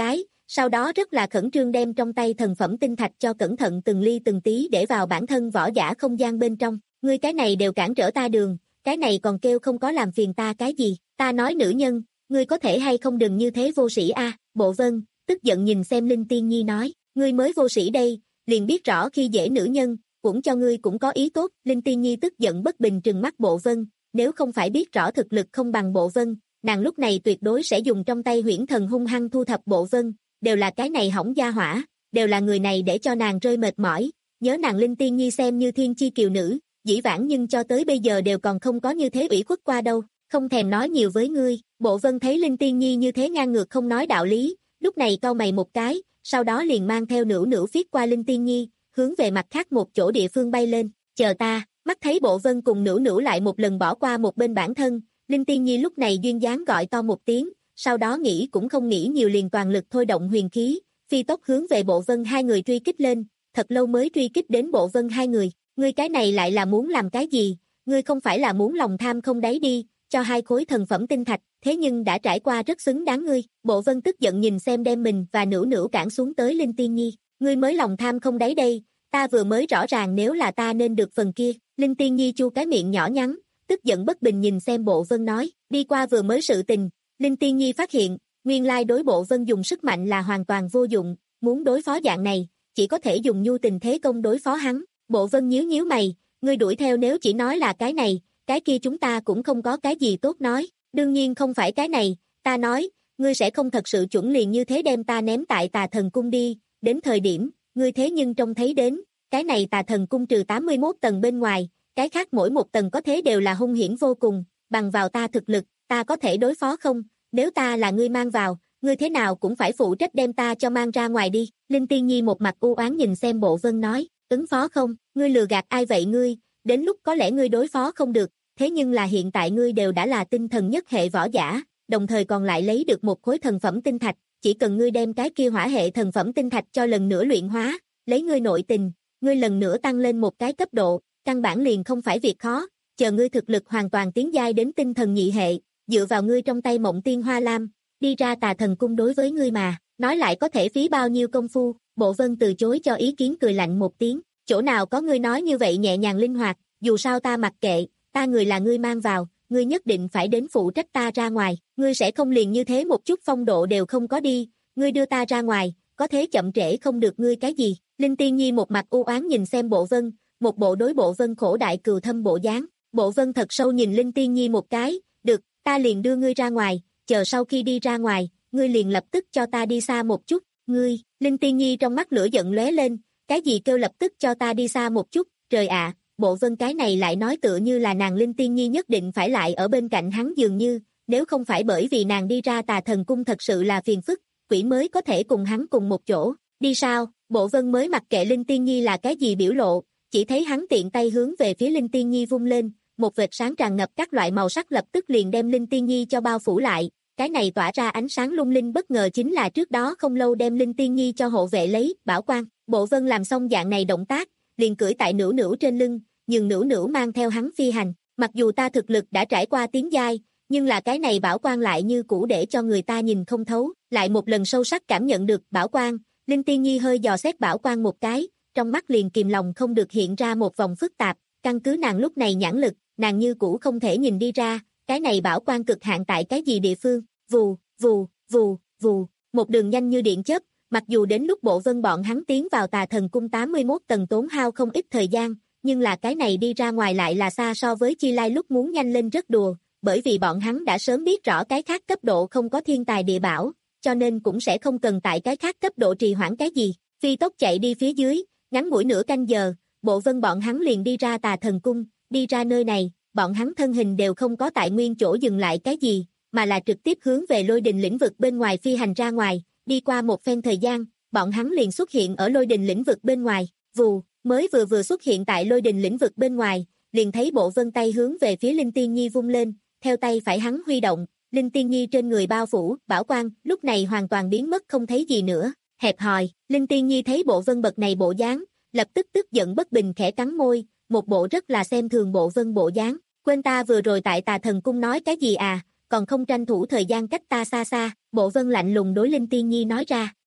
sau đó rất là khẩn trương đem trong tay thần phẩm tinh thạch cho cẩn thận từng ly từng tí để vào bản thân võ giả không gian bên trong. Ngươi cái này đều cản trở ta đường, cái này còn kêu không có làm phiền ta cái gì, ta nói nữ nhân, ngươi có thể hay không đừng như thế vô sĩ a. Bộ Vân tức giận nhìn xem Linh Tiên Nhi nói, ngươi mới vô sĩ đây, liền biết rõ khi dễ nữ nhân, cũng cho ngươi cũng có ý tốt. Linh Tiên Nhi tức giận bất bình trừng mắt Bộ Vân, nếu không phải biết rõ thực lực không bằng Bộ Vân, nàng lúc này tuyệt đối sẽ dùng trong tay huyễn thần hung hăng thu thập Bộ Vân, đều là cái này hỏng gia hỏa, đều là người này để cho nàng rơi mệt mỏi, nhớ nàng Linh Tiên Nhi xem như thiên chi kiều nữ, dĩ vãng nhưng cho tới bây giờ đều còn không có như thế ủy khuất qua đâu, không thèm nói nhiều với ngươi. Bộ Vân thấy Linh Tiên Nhi như thế ngang ngược không nói đạo lý, lúc này cau mày một cái, sau đó liền mang theo Nữu Nữu phiết qua Linh Tiên Nhi, hướng về mặt khác một chỗ địa phương bay lên, chờ ta. Mắt thấy Bộ Vân cùng Nữu Nữu lại một lần bỏ qua một bên bản thân, Linh Tiên Nhi lúc này duyên dáng gọi to một tiếng, sau đó nghĩ cũng không nghĩ nhiều liền toàn lực thôi động huyền khí, phi tốc hướng về Bộ Vân hai người truy kích lên, thật lâu mới truy kích đến Bộ Vân hai người. Ngươi cái này lại là muốn làm cái gì? Ngươi không phải là muốn lòng tham không đáy đi, cho hai khối thần phẩm tinh thạch, thế nhưng đã trải qua rất xứng đáng ngươi. Bộ Vân tức giận nhìn xem đem mình và Nữu Nữu cản xuống tới Linh Tiên Nhi, ngươi mới lòng tham không đáy đây, ta vừa mới rõ ràng nếu là ta nên được phần kia. Linh Tiên Nhi chu cái miệng nhỏ nhắn, tức giận bất bình nhìn xem Bộ Vân nói, đi qua vừa mới sự tình, Linh Tiên Nhi phát hiện, nguyên lai đối Bộ Vân dùng sức mạnh là hoàn toàn vô dụng, muốn đối phó dạng này, chỉ có thể dùng nhu tình thế công đối phó hắn. Bộ Vân nhíu nhíu mày, ngươi đuổi theo nếu chỉ nói là cái này, cái kia chúng ta cũng không có cái gì tốt nói, đương nhiên không phải cái này, ta nói, ngươi sẽ không thật sự chuẩn liền như thế đem ta ném tại Tà Thần Cung đi, đến thời điểm, ngươi thế nhưng trông thấy đến, cái này Tà Thần Cung trừ tám mươi mốt tầng bên ngoài, cái khác mỗi một tầng có thế đều là hung hiểm vô cùng, bằng vào ta thực lực, ta có thể đối phó không, nếu ta là ngươi mang vào, ngươi thế nào cũng phải phụ trách đem ta cho mang ra ngoài đi. Linh Tiên Nhi một mặt u oán nhìn xem Bộ Vân nói, ứng phó không, ngươi lừa gạt ai vậy ngươi, đến lúc có lẽ ngươi đối phó không được, thế nhưng là hiện tại ngươi đều đã là tinh thần nhất hệ võ giả, đồng thời còn lại lấy được một khối thần phẩm tinh thạch, chỉ cần ngươi đem cái kia hỏa hệ thần phẩm tinh thạch cho lần nữa luyện hóa, lấy ngươi nội tình, ngươi lần nữa tăng lên một cái cấp độ, căn bản liền không phải việc khó, chờ ngươi thực lực hoàn toàn tiến giai đến tinh thần nhị hệ, dựa vào ngươi trong tay Mộng Tiên Hoa Lam, đi ra Tà Thần Cung đối với ngươi mà, nói lại có thể phí bao nhiêu công phu. Bộ Vân từ chối cho ý kiến cười lạnh một tiếng, chỗ nào có ngươi nói như vậy nhẹ nhàng linh hoạt, dù sao ta mặc kệ, ta người là ngươi mang vào, ngươi nhất định phải đến phụ trách ta ra ngoài, ngươi sẽ không liền như thế một chút phong độ đều không có đi, ngươi đưa ta ra ngoài, có thế chậm trễ không được ngươi cái gì. Linh Tiên Nhi một mặt u oán nhìn xem Bộ Vân, một bộ đối Bộ Vân khổ đại cừu thâm bộ dáng. Bộ Vân thật sâu nhìn Linh Tiên Nhi một cái, được, ta liền đưa ngươi ra ngoài, chờ sau khi đi ra ngoài, ngươi liền lập tức cho ta đi xa một chút. Ngươi, Linh Tiên Nhi trong mắt lửa giận lóe lên, cái gì kêu lập tức cho ta đi xa một chút, trời ạ, Bộ Vân cái này lại nói tựa như là nàng Linh Tiên Nhi nhất định phải lại ở bên cạnh hắn dường như, nếu không phải bởi vì nàng đi ra Tà Thần Cung thật sự là phiền phức, quỷ mới có thể cùng hắn cùng một chỗ, đi sao. Bộ Vân mới mặc kệ Linh Tiên Nhi là cái gì biểu lộ, chỉ thấy hắn tiện tay hướng về phía Linh Tiên Nhi vung lên, một vệt sáng tràn ngập các loại màu sắc lập tức liền đem Linh Tiên Nhi cho bao phủ lại. Cái này tỏa ra ánh sáng lung linh bất ngờ chính là trước đó không lâu đem Linh Tiên Nhi cho hộ vệ lấy, bảo quan. Bộ Vân làm xong dạng này động tác, liền cưỡi tại Nữu Nữu trên lưng, nhường Nữu Nữu mang theo hắn phi hành. Mặc dù ta thực lực đã trải qua tiến giai, nhưng là cái này bảo quan lại như cũ để cho người ta nhìn không thấu. Lại một lần sâu sắc cảm nhận được bảo quan, Linh Tiên Nhi hơi dò xét bảo quan một cái, trong mắt liền kìm lòng không được hiện ra một vòng phức tạp. Căn cứ nàng lúc này nhãn lực, nàng như cũ không thể nhìn đi ra, cái này bảo quan cực hạn tại cái gì địa phương. Vù, vù, vù, vù, một đường nhanh như điện chớp, mặc dù đến lúc Bộ Vân bọn hắn tiến vào Tà Thần Cung tám mươi mốt tầng tốn hao không ít thời gian, nhưng là cái này đi ra ngoài lại là xa so với Chi Lai lúc muốn nhanh lên rất đùa, bởi vì bọn hắn đã sớm biết rõ cái khác cấp độ không có thiên tài địa bảo, cho nên cũng sẽ không cần tại cái khác cấp độ trì hoãn cái gì, phi tốc chạy đi phía dưới, ngắn ngủi nửa canh giờ, Bộ Vân bọn hắn liền đi ra Tà Thần Cung, đi ra nơi này, bọn hắn thân hình đều không có tại nguyên chỗ dừng lại cái gì, mà là trực tiếp hướng về Lôi Đình lĩnh vực bên ngoài phi hành ra ngoài, đi qua một phen thời gian, bọn hắn liền xuất hiện ở Lôi Đình lĩnh vực bên ngoài, vù, mới vừa vừa xuất hiện tại Lôi Đình lĩnh vực bên ngoài, liền thấy Bộ Vân tay hướng về phía Linh Tiên Nhi vung lên, theo tay phải hắn huy động, Linh Tiên Nhi trên người bao phủ, bảo quang, lúc này hoàn toàn biến mất không thấy gì nữa, hẹp hòi. Linh Tiên Nhi thấy Bộ Vân bậc này bộ dáng, lập tức tức giận bất bình khẽ cắn môi, một bộ rất là xem thường Bộ Vân bộ dáng, quên ta vừa rồi tại Tà Thần Cung nói cái gì à, còn không tranh thủ thời gian cách ta xa xa. Bộ Vân lạnh lùng đối Linh Tiên Nhi nói ra,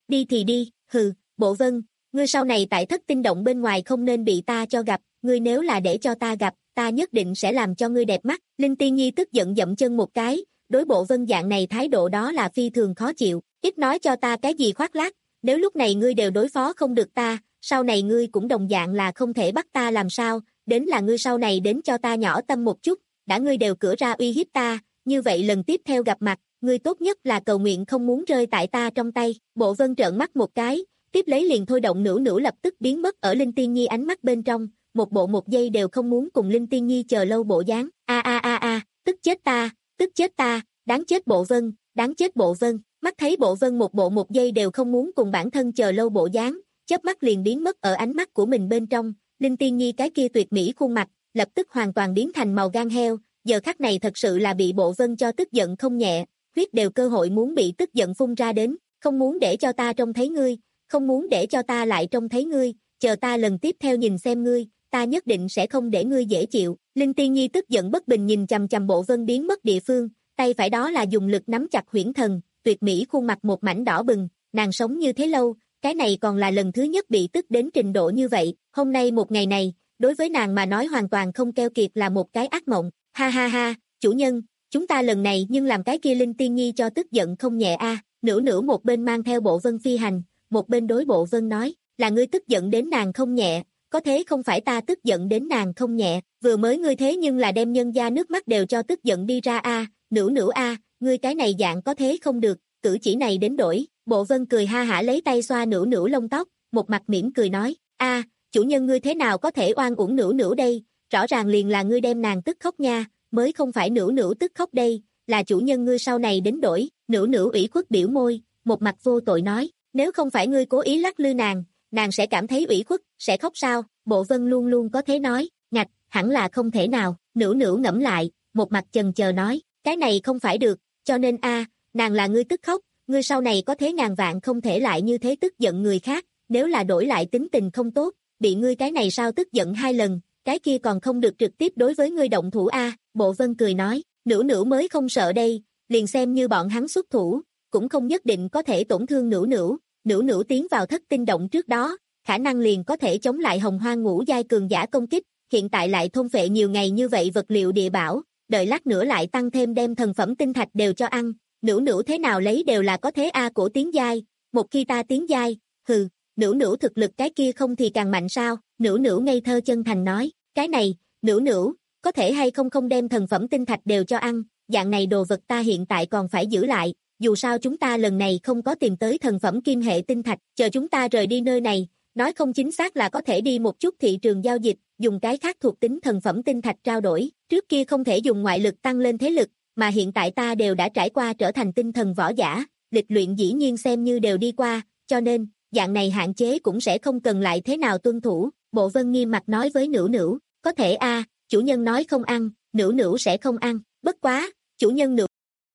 đi thì đi, hừ, Bộ Vân, ngươi sau này tại thất tinh động bên ngoài không nên bị ta cho gặp, ngươi nếu là để cho ta gặp, ta nhất định sẽ làm cho ngươi đẹp mắt. Linh Tiên Nhi tức giận dậm chân một cái, đối Bộ Vân dạng này thái độ đó là phi thường khó chịu, ít nói cho ta cái gì khoác lác, nếu lúc này ngươi đều đối phó không được ta, sau này ngươi cũng đồng dạng là không thể bắt ta làm sao, đến là ngươi sau này đến cho ta nhỏ tâm một chút, đã ngươi đều cửa ra uy hiếp ta, như vậy lần tiếp theo gặp mặt, ngươi tốt nhất là cầu nguyện không muốn rơi tại ta trong tay. Bộ Vân trợn mắt một cái, tiếp lấy liền thôi động Nữu Nữu lập tức biến mất ở Linh Tiên Nhi ánh mắt bên trong, một bộ một giây đều không muốn cùng Linh Tiên Nhi chờ lâu bộ dáng. A a a a, tức chết ta, tức chết ta, đáng chết Bộ Vân, đáng chết Bộ Vân. Mắt thấy Bộ Vân một bộ một giây đều không muốn cùng bản thân chờ lâu bộ dáng, chớp mắt liền biến mất ở ánh mắt của mình bên trong, Linh Tiên Nhi cái kia tuyệt mỹ khuôn mặt, lập tức hoàn toàn biến thành màu gan heo, giờ khắc này thật sự là bị Bộ Vân cho tức giận không nhẹ, huyết đều cơ hội muốn bị tức giận phun ra đến, không muốn để cho ta trông thấy ngươi, không muốn để cho ta lại trông thấy ngươi, chờ ta lần tiếp theo nhìn xem ngươi, ta nhất định sẽ không để ngươi dễ chịu. Linh Tiên Nhi tức giận bất bình nhìn chằm chằm Bộ Vân biến mất địa phương, tay phải đó là dùng lực nắm chặt huyễn thần, tuyệt mỹ khuôn mặt một mảnh đỏ bừng, nàng sống như thế lâu, cái này còn là lần thứ nhất bị tức đến trình độ như vậy, hôm nay một ngày này, đối với nàng mà nói hoàn toàn không keo kiệt là một cái ác mộng, ha ha ha, chủ nhân, chúng ta lần này nhưng làm cái kia Linh Tiên Nhi cho tức giận không nhẹ a. Nữu Nữu một bên mang theo Bộ Vân phi hành, một bên đối Bộ Vân nói, là ngươi tức giận đến nàng không nhẹ, có thế không phải ta tức giận đến nàng không nhẹ, vừa mới ngươi thế nhưng là đem nhân gia nước mắt đều cho tức giận đi ra a, Nữu Nữu a, ngươi cái này dạng có thế không được, cử chỉ này đến đổi. Bộ Vân cười ha hả lấy tay xoa Nữu Nữu lông tóc, một mặt mỉm cười nói, a, chủ nhân ngươi thế nào có thể oan uổng Nữu Nữu đây, rõ ràng liền là ngươi đem nàng tức khóc nha, mới không phải Nữu Nữu tức khóc đây, là chủ nhân ngươi sau này đến đổi. Nữu Nữu ủy khuất biểu môi, một mặt vô tội nói, nếu không phải ngươi cố ý lắc lư nàng, nàng sẽ cảm thấy ủy khuất, sẽ khóc sao? Bộ Vân luôn luôn có thế nói, ngạch, hẳn là không thể nào. Nữu Nữu ngẫm lại, một mặt chần chờ nói, cái này không phải được, cho nên a, nàng là ngươi tức khóc, ngươi sau này có thế ngàn vạn không thể lại như thế tức giận người khác, nếu là đổi lại tính tình không tốt, bị ngươi cái này sao tức giận hai lần, cái kia còn không được trực tiếp đối với ngươi động thủ a. Bộ Vân cười nói, Nữu Nữu mới không sợ đây, liền xem như bọn hắn xuất thủ, cũng không nhất định có thể tổn thương Nữu Nữu. Nữu Nữu tiến vào thất tinh động trước đó, khả năng liền có thể chống lại hồng hoang ngũ giai cường giả công kích, hiện tại lại thôn phệ nhiều ngày như vậy vật liệu địa bảo, đợi lát nữa lại tăng thêm đem thần phẩm tinh thạch đều cho ăn, Nữu Nữu thế nào lấy đều là có thế a cổ tiến giai, một khi ta tiến giai, hừ, Nữu Nữu thực lực cái kia không thì càng mạnh sao? Nữu Nữu ngây thơ chân thành nói, cái này, Nữu Nữu, có thể hay không không đem thần phẩm tinh thạch đều cho ăn, dạng này đồ vật ta hiện tại còn phải giữ lại, dù sao chúng ta lần này không có tìm tới thần phẩm kim hệ tinh thạch, chờ chúng ta rời đi nơi này, nói không chính xác là có thể đi một chút thị trường giao dịch, dùng cái khác thuộc tính thần phẩm tinh thạch trao đổi, trước kia không thể dùng ngoại lực tăng lên thế lực, mà hiện tại ta đều đã trải qua trở thành tinh thần võ giả, lịch luyện dĩ nhiên xem như đều đi qua, cho nên, dạng này hạn chế cũng sẽ không cần lại thế nào tuân thủ. Bộ Vân nghiêm mặt nói với Nữu Nữu, có thể a, chủ nhân nói không ăn, Nữu Nữu sẽ không ăn, bất quá, chủ nhân Nữu.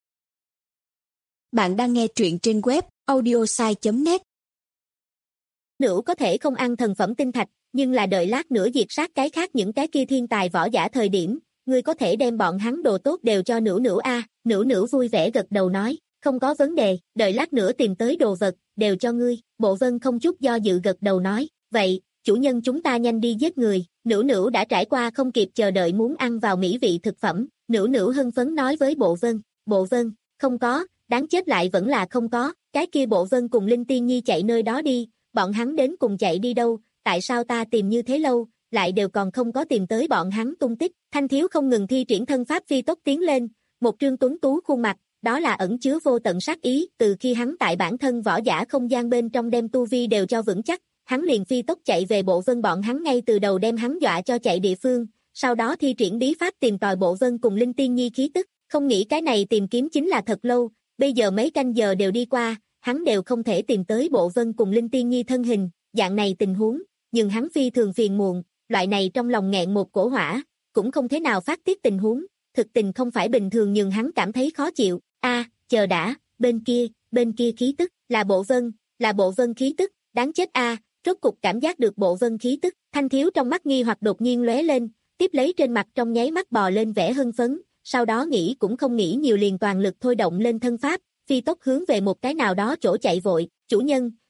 Bạn đang nghe truyện trên web audiosai chấm net. Nữu có thể không ăn thần phẩm tinh thạch, nhưng là đợi lát nữa diệt sát cái khác những cái kia thiên tài võ giả thời điểm, ngươi có thể đem bọn hắn đồ tốt đều cho Nữu Nữu a. Nữu Nữu vui vẻ gật đầu nói, không có vấn đề, đợi lát nữa tìm tới đồ vật, đều cho ngươi. Bộ Vân không chút do dự gật đầu nói, vậy, chủ nhân chúng ta nhanh đi giết người. Nữu Nữu đã trải qua không kịp chờ đợi muốn ăn vào mỹ vị thực phẩm, Nữu Nữu hưng phấn nói với Bộ Vân, Bộ Vân, không có, đáng chết lại vẫn là không có, cái kia Bộ Vân cùng Linh Tiên Nhi chạy nơi đó đi, bọn hắn đến cùng chạy đi đâu, tại sao ta tìm như thế lâu, lại đều còn không có tìm tới bọn hắn tung tích. Thanh Thiếu không ngừng thi triển thân pháp phi tốc tiến lên, một trương tuấn tú khuôn mặt, đó là ẩn chứa vô tận sát ý, từ khi hắn tại bản thân võ giả không gian bên trong đem tu vi đều cho vững chắc, hắn liền phi tốc chạy về Bộ Vân bọn hắn ngay từ đầu đem hắn dọa cho chạy địa phương, sau đó thi triển bí pháp tìm tòi Bộ Vân cùng Linh Tiên Nhi khí tức, không nghĩ cái này tìm kiếm chính là thật lâu, bây giờ mấy canh giờ đều đi qua, hắn đều không thể tìm tới Bộ Vân cùng Linh Tiên Nhi thân hình, dạng này tình huống, nhưng hắn phi thường phiền muộn, loại này trong lòng nghẹn một cổ hỏa, cũng không thế nào phát tiết tình huống, thực tình không phải bình thường nhưng hắn cảm thấy khó chịu. A, chờ đã, bên kia, bên kia khí tức, là Bộ Vân, là Bộ Vân khí tức, đáng chết a, rốt cục cảm giác được Bộ Vân khí tức. Thanh Thiếu trong mắt nghi hoặc đột nhiên lóe lên, tiếp lấy trên mặt trong nháy mắt bò lên vẻ hưng phấn, sau đó nghĩ cũng không nghĩ nhiều liền toàn lực thôi động lên thân pháp, phi tốc hướng về một cái nào đó chỗ chạy vội. Chủ nhân,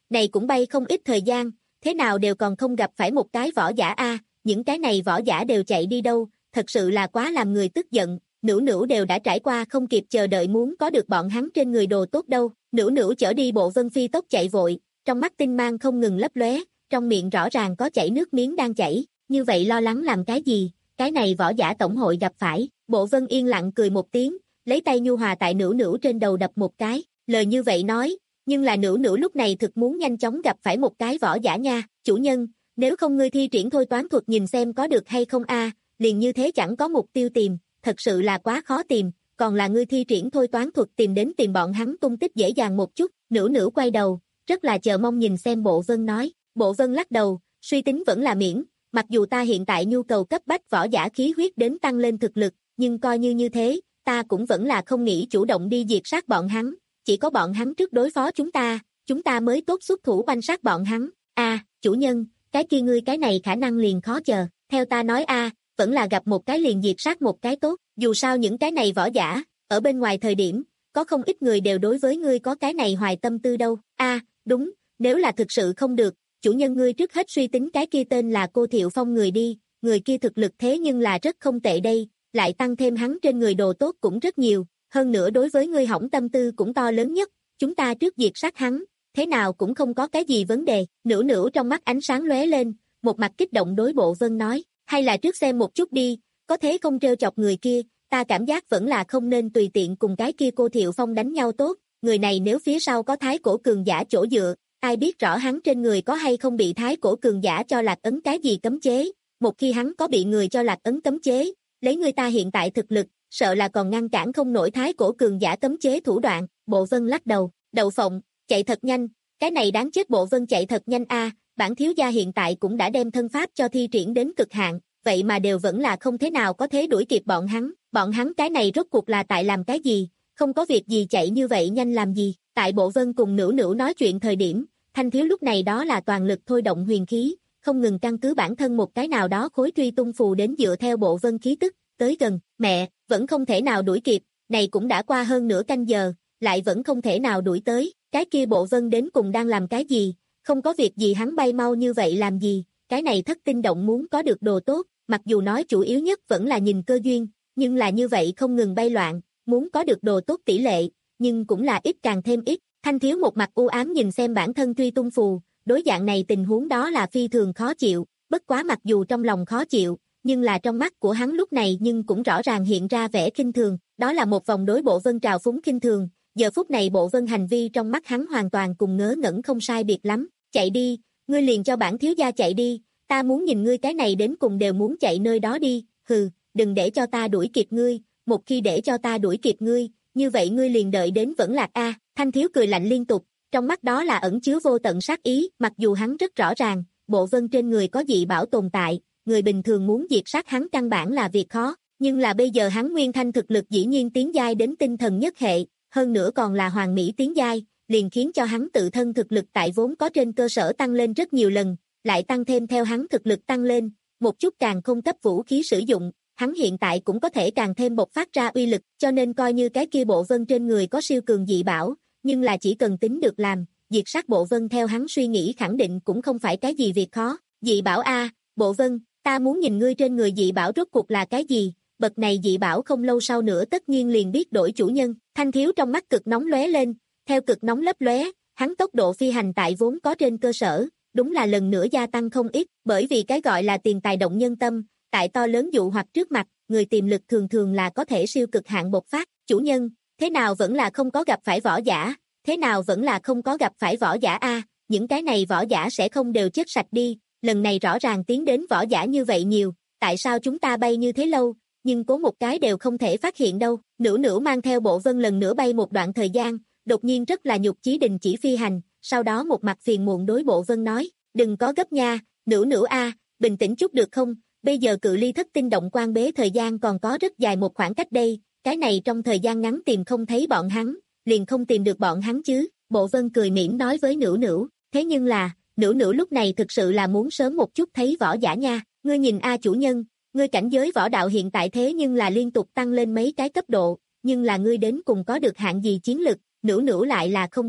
này cũng bay không ít thời gian, thế nào đều còn không gặp phải một cái võ giả a, những cái này võ giả đều chạy đi đâu, thật sự là quá làm người tức giận, Nữu Nữu đều đã trải qua không kịp chờ đợi muốn có được bọn hắn trên người đồ tốt đâu, Nữu Nữu chở đi Bộ Vân phi tốc chạy vội, trong mắt tinh mang không ngừng lấp lóe, trong miệng rõ ràng có chảy nước miếng đang chảy, như vậy lo lắng làm cái gì, cái này võ giả tổng hội gặp phải, Bộ Vân yên lặng cười một tiếng, lấy tay nhu hòa tại Nữu Nữu trên đầu đập một cái, lời như vậy nói, nhưng là Nữu Nữu lúc này thực muốn nhanh chóng gặp phải một cái võ giả nha, chủ nhân, nếu không ngươi thi triển thôi toán thuật nhìn xem có được hay không a, liền như thế chẳng có mục tiêu tìm, thật sự là quá khó tìm, còn là ngươi thi triển thôi toán thuật tìm đến tìm bọn hắn tung tích dễ dàng một chút, Nữu Nữu quay đầu, rất là chờ mong nhìn xem Bộ Vân nói, Bộ Vân lắc đầu, suy tính vẫn là miễn, mặc dù ta hiện tại nhu cầu cấp bách võ giả khí huyết đến tăng lên thực lực, nhưng coi như như thế, ta cũng vẫn là không nghĩ chủ động đi diệt sát bọn hắn, chỉ có bọn hắn trước đối phó chúng ta, chúng ta mới tốt xuất thủ oanh sát bọn hắn, a à, chủ nhân, cái kia ngươi cái này khả năng liền khó chờ, theo ta nói a à, vẫn là gặp một cái liền diệt sát một cái tốt, dù sao những cái này võ giả, ở bên ngoài thời điểm, có không ít người đều đối với ngươi có cái này hoài tâm tư đâu, a à, đúng, nếu là thực sự không được, chủ nhân ngươi trước hết suy tính cái kia tên là Cô Thiệu Phong người đi, người kia thực lực thế nhưng là rất không tệ đây, lại tăng thêm hắn trên người đồ tốt cũng rất nhiều, hơn nữa đối với ngươi hỏng tâm tư cũng to lớn nhất, chúng ta trước diệt sát hắn, thế nào cũng không có cái gì vấn đề, Nữu Nữu trong mắt ánh sáng lóe lên, một mặt kích động đối Bộ Vân nói, hay là trước xem một chút đi, có thế không trêu chọc người kia, ta cảm giác vẫn là không nên tùy tiện cùng cái kia Cô Thiệu Phong đánh nhau tốt, người này nếu phía sau có thái cổ cường giả chỗ dựa, ai biết rõ hắn trên người có hay không bị thái cổ cường giả cho lạc ấn cái gì cấm chế, một khi hắn có bị người cho lạc ấn cấm chế, lấy người ta hiện tại thực lực, sợ là còn ngăn cản không nổi thái cổ cường giả cấm chế thủ đoạn, Bộ Vân lắc đầu, Đậu Phộng, chạy thật nhanh, cái này đáng chết Bộ Vân chạy thật nhanh a, bản thiếu gia hiện tại cũng đã đem thân pháp cho thi triển đến cực hạn, vậy mà đều vẫn là không thế nào có thế đuổi kịp bọn hắn, bọn hắn cái này rốt cuộc là tại làm cái gì, không có việc gì chạy như vậy nhanh làm gì, tại Bộ Vân cùng Nữu Nữu nói chuyện thời điểm, Thanh Thiếu lúc này đó là toàn lực thôi động huyền khí, không ngừng căn cứ bản thân một cái nào đó khối truy tung phù đến dựa theo Bộ Vân khí tức, tới gần, mẹ, vẫn không thể nào đuổi kịp, này cũng đã qua hơn nửa canh giờ, lại vẫn không thể nào đuổi tới, cái kia Bộ Vân đến cùng đang làm cái gì, không có việc gì hắn bay mau như vậy làm gì, cái này thất tinh động muốn có được đồ tốt, mặc dù nói chủ yếu nhất vẫn là nhìn cơ duyên, nhưng là như vậy không ngừng bay loạn, muốn có được đồ tốt tỷ lệ, nhưng cũng là ít càng thêm ít, Thanh Thiếu một mặt u ám nhìn xem bản thân truy tung phù, đối dạng này tình huống đó là phi thường khó chịu, bất quá mặc dù trong lòng khó chịu, nhưng là trong mắt của hắn lúc này nhưng cũng rõ ràng hiện ra vẻ khinh thường, đó là một vòng đối Bộ Vân trào phúng khinh thường, giờ phút này Bộ Vân hành vi trong mắt hắn hoàn toàn cùng ngớ ngẩn không sai biệt lắm, chạy đi, ngươi liền cho bản thiếu gia chạy đi, ta muốn nhìn ngươi cái này đến cùng đều muốn chạy nơi đó đi, hừ, đừng để cho ta đuổi kịp ngươi, một khi để cho ta đuổi kịp ngươi, như vậy ngươi liền đợi đến vẫn lạc a. Thanh Thiếu cười lạnh liên tục, trong mắt đó là ẩn chứa vô tận sát ý, mặc dù hắn rất rõ ràng, Bộ Vân trên người có dị bảo tồn tại, người bình thường muốn diệt sát hắn căn bản là việc khó, nhưng là bây giờ hắn nguyên thanh thực lực dĩ nhiên tiến giai đến tinh thần nhất hệ, hơn nữa còn là hoàng mỹ tiến giai, liền khiến cho hắn tự thân thực lực tại vốn có trên cơ sở tăng lên rất nhiều lần, lại tăng thêm theo hắn thực lực tăng lên, một chút càng không cấp vũ khí sử dụng, hắn hiện tại cũng có thể càng thêm bộc phát ra uy lực, cho nên coi như cái kia Bộ Vân trên người có siêu cường dị bảo, nhưng là chỉ cần tính được làm, diệt sát Bộ Vân theo hắn suy nghĩ khẳng định cũng không phải cái gì việc khó, dị bảo a, Bộ Vân, ta muốn nhìn ngươi trên người dị bảo rốt cuộc là cái gì, bậc này dị bảo không lâu sau nữa tất nhiên liền biết đổi chủ nhân, Thanh Thiếu trong mắt cực nóng lóe lên, theo cực nóng lấp lóe, hắn tốc độ phi hành tại vốn có trên cơ sở, đúng là lần nữa gia tăng không ít, bởi vì cái gọi là tiền tài động nhân tâm, tại to lớn dụ hoặc trước mặt, người tiềm lực thường thường là có thể siêu cực hạn bộc phát, chủ nhân, thế nào vẫn là không có gặp phải võ giả, thế nào vẫn là không có gặp phải võ giả a, những cái này võ giả sẽ không đều chết sạch đi, lần này rõ ràng tiến đến võ giả như vậy nhiều, tại sao chúng ta bay như thế lâu, nhưng có một cái đều không thể phát hiện đâu, Nữu Nữu mang theo Bộ Vân lần nữa bay một đoạn thời gian, đột nhiên rất là nhục chí đình chỉ phi hành, sau đó một mặt phiền muộn đối Bộ Vân nói, đừng có gấp nha, Nữu Nữu a, bình tĩnh chút được không, bây giờ cự ly thất tinh động quan bế thời gian còn có rất dài một khoảng cách đây, cái này trong thời gian ngắn tìm không thấy bọn hắn, liền không tìm được bọn hắn chứ, Bộ Vân cười mỉm nói với Nữu Nữu, thế nhưng là, Nữu Nữu lúc này thực sự là muốn sớm một chút thấy võ giả nha, ngươi nhìn a chủ nhân, ngươi cảnh giới võ đạo hiện tại thế nhưng là liên tục tăng lên mấy cái cấp độ, nhưng là ngươi đến cùng có được hạng gì chiến lực, Nữu Nữu lại là không biết,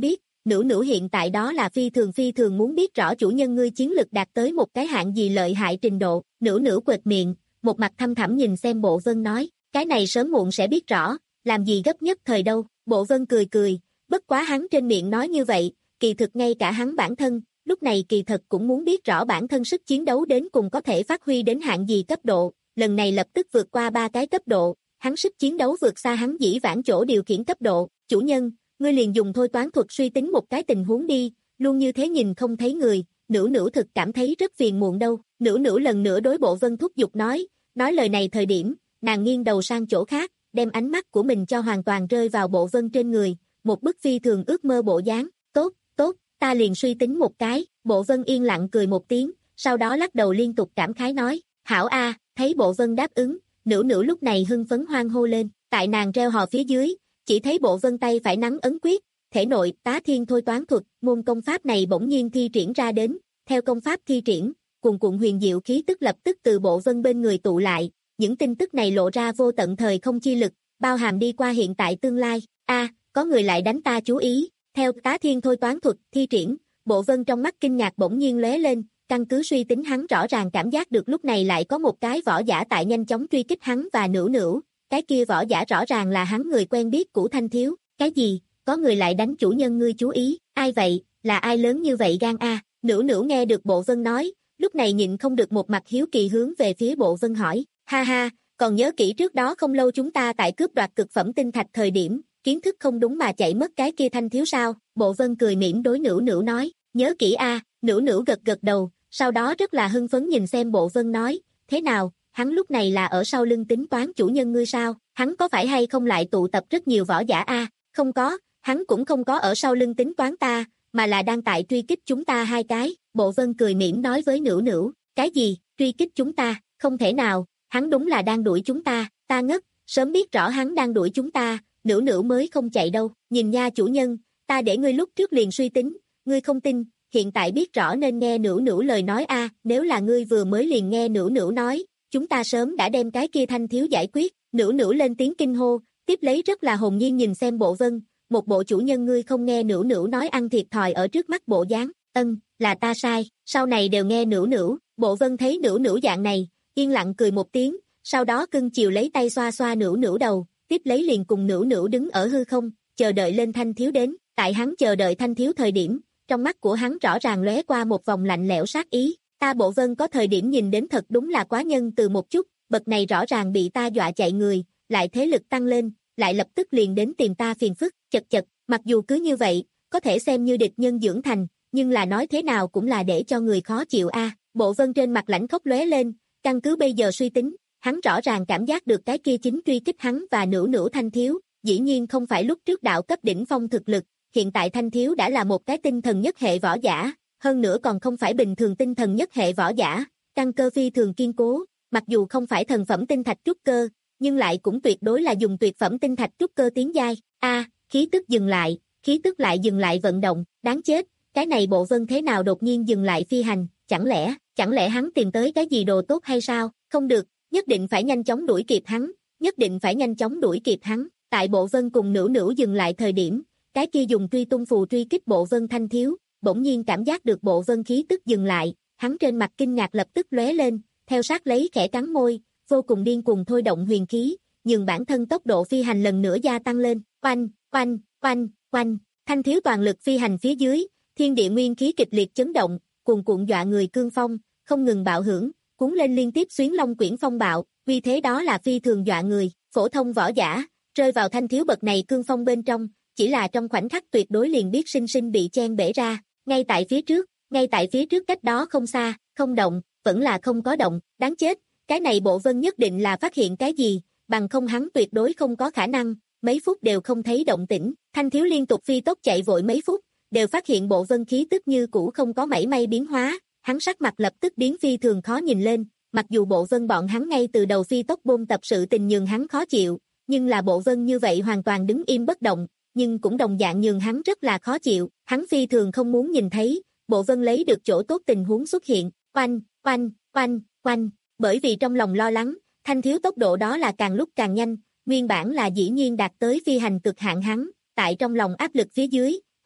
nữ nữ hiện tại đó là phi thường phi thường muốn biết rõ chủ nhân ngươi chiến lực đạt tới một cái hạng gì lợi hại trình độ, nữ nữ quệt miệng, một mặt thâm thẳm nhìn xem Bộ Vân nói, cái này sớm muộn sẽ biết rõ, làm gì gấp nhất thời đâu, Bộ Vân cười cười, bất quá hắn trên miệng nói như vậy, kỳ thực ngay cả hắn bản thân, lúc này kỳ thực cũng muốn biết rõ bản thân sức chiến đấu đến cùng có thể phát huy đến hạng gì cấp độ, lần này lập tức vượt qua ba cái cấp độ, hắn sức chiến đấu vượt xa hắn dĩ vãng chỗ điều khiển cấp độ, chủ nhân, ngươi liền dùng thôi toán thuật suy tính một cái tình huống đi, luôn như thế nhìn không thấy người, nữ nữ thực cảm thấy rất phiền muộn đâu, nữ nữ lần nữa đối Bộ Vân thúc giục nói, nói lời này thời điểm, nàng nghiêng đầu sang chỗ khác, đem ánh mắt của mình cho hoàn toàn rơi vào Bộ Vân trên người, một bức phi thường ước mơ bộ dáng, tốt, tốt, ta liền suy tính một cái, Bộ Vân yên lặng cười một tiếng, sau đó lắc đầu liên tục cảm khái nói, hảo a, thấy Bộ Vân đáp ứng, nữ nữ lúc này hưng phấn hoan hô lên, tại nàng reo hò phía dưới, chỉ thấy Bộ Vân tay phải nắm ấn quyết, thể nội tá thiên thôi toán thuật, môn công pháp này bỗng nhiên thi triển ra đến, theo công pháp thi triển, cuồn cuộn huyền diệu khí tức lập tức từ Bộ Vân bên người tụ lại, những tin tức này lộ ra vô tận thời không chi lực, bao hàm đi qua hiện tại tương lai, a, có người lại đánh ta chú ý, theo tá thiên thôi toán thuật thi triển, Bộ Vân trong mắt kinh ngạc bỗng nhiên lóe lên, căn cứ suy tính hắn rõ ràng cảm giác được lúc này lại có một cái võ giả tại nhanh chóng truy kích hắn và Nữu Nữu, cái kia võ giả rõ ràng là hắn người quen biết Cũ Thanh Thiếu, cái gì, có người lại đánh chủ nhân ngươi chú ý, ai vậy, là ai lớn như vậy gan a? Nữu Nữu nghe được Bộ Vân nói, lúc này nhịn không được một mặt hiếu kỳ hướng về phía Bộ Vân hỏi, ha ha, còn nhớ kỹ trước đó không lâu chúng ta tại cướp đoạt cực phẩm tinh thạch thời điểm, kiến thức không đúng mà chạy mất cái kia Thanh Thiếu sao? Bộ Vân cười mỉm đối Nữu Nữu nói, nhớ kỹ a, Nữu Nữu gật gật đầu, sau đó rất là hưng phấn nhìn xem Bộ Vân nói, thế nào, hắn lúc này là ở sau lưng tính toán chủ nhân ngươi sao, hắn có phải hay không lại tụ tập rất nhiều võ giả a? Không có, hắn cũng không có ở sau lưng tính toán ta, mà là đang tại truy kích chúng ta hai cái, Bộ Vân cười mỉm nói với Nữu Nữu, cái gì, truy kích chúng ta, không thể nào, hắn đúng là đang đuổi chúng ta, ta ngất, sớm biết rõ hắn đang đuổi chúng ta, Nữu Nữu mới không chạy đâu, nhìn nha chủ nhân, ta để ngươi lúc trước liền suy tính, ngươi không tin, hiện tại biết rõ nên nghe Nữu Nữu lời nói a, nếu là ngươi vừa mới liền nghe Nữu Nữu nói, chúng ta sớm đã đem cái kia Thanh Thiếu giải quyết, Nữu Nữu lên tiếng kinh hô, tiếp lấy rất là hồn nhiên nhìn xem Bộ Vân, một bộ chủ nhân ngươi không nghe Nữu Nữu nói ăn thiệt thòi ở trước mắt bộ dáng, ân, là ta sai, sau này đều nghe Nữu Nữu, Bộ Vân thấy Nữu Nữu dạng này, yên lặng cười một tiếng, sau đó cưng chiều lấy tay xoa xoa Nữu Nữu đầu, tiếp lấy liền cùng Nữu Nữu đứng ở hư không, chờ đợi lên Thanh Thiếu đến, tại hắn chờ đợi Thanh Thiếu thời điểm, trong mắt của hắn rõ ràng lóe qua một vòng lạnh lẽo sát ý, ta Bộ Vân có thời điểm nhìn đến thật đúng là quá nhân từ một chút, bậc này rõ ràng bị ta dọa chạy người, lại thế lực tăng lên, lại lập tức liền đến tìm ta phiền phức, chật chật, mặc dù cứ như vậy, có thể xem như địch nhân dưỡng thành, nhưng là nói thế nào cũng là để cho người khó chịu a. Bộ Vân trên mặt lãnh khốc lóe lên, căn cứ bây giờ suy tính, hắn rõ ràng cảm giác được cái kia chính truy kích hắn và Nữu Nữu Thanh Thiếu, dĩ nhiên không phải lúc trước đạo cấp đỉnh phong thực lực, hiện tại Thanh Thiếu đã là một cái tinh thần nhất hệ võ giả, hơn nữa còn không phải bình thường tinh thần nhất hệ võ giả, căn cơ phi thường kiên cố, mặc dù không phải thần phẩm tinh thạch trúc cơ, nhưng lại cũng tuyệt đối là dùng tuyệt phẩm tinh thạch trúc cơ tiến giai. A, khí tức dừng lại, khí tức lại dừng lại vận động, đáng chết, cái này Bộ Vân thế nào đột nhiên dừng lại phi hành, chẳng lẽ, chẳng lẽ hắn tìm tới cái gì đồ tốt hay sao? Không được, nhất định phải nhanh chóng đuổi kịp hắn, nhất định phải nhanh chóng đuổi kịp hắn. Tại Bộ Vân cùng Nữu Nữu dừng lại thời điểm, cái kia dùng truy tung phù truy kích Bộ Vân Thanh Thiếu, bỗng nhiên cảm giác được Bộ Vân khí tức dừng lại, hắn trên mặt kinh ngạc lập tức lóe lên, theo sát lấy khẽ cắn môi, vô cùng điên cuồng thôi động huyền khí, nhường bản thân tốc độ phi hành lần nữa gia tăng lên, oanh, oanh, oanh, oanh, Thanh Thiếu toàn lực phi hành phía dưới, thiên địa nguyên khí kịch liệt chấn động, cuồn cuộn dọa người cương phong, không ngừng bạo hưởng, cuốn lên liên tiếp xuyến long quyển phong bạo, vì thế đó là phi thường dọa người, phổ thông võ giả, rơi vào Thanh Thiếu bậc này cương phong bên trong, chỉ là trong khoảnh khắc tuyệt đối liền biết sinh sinh bị chen bể ra, ngay tại phía trước, ngay tại phía trước cách đó không xa, không động, vẫn là không có động, đáng chết, cái này Bộ Vân nhất định là phát hiện cái gì, bằng không hắn tuyệt đối không có khả năng, mấy phút đều không thấy động tĩnh, Thanh Thiếu liên tục phi tốc chạy vội mấy phút, đều phát hiện Bộ Vân khí tức như cũ không có mảy may biến hóa, hắn sắc mặt lập tức biến phi thường khó nhìn lên, mặc dù Bộ Vân bọn hắn ngay từ đầu phi tốc bôn tập sự tình nhường hắn khó chịu, nhưng là Bộ Vân như vậy hoàn toàn đứng im bất động, nhưng cũng đồng dạng nhường hắn rất là khó chịu, hắn phi thường không muốn nhìn thấy, Bộ Vân lấy được chỗ tốt tình huống xuất hiện, oanh, oanh, oanh, oanh, bởi vì trong lòng lo lắng, Thanh Thiếu tốc độ đó là càng lúc càng nhanh, nguyên bản là dĩ nhiên đạt tới phi hành cực hạn hắn, tại trong lòng áp lực phía dưới,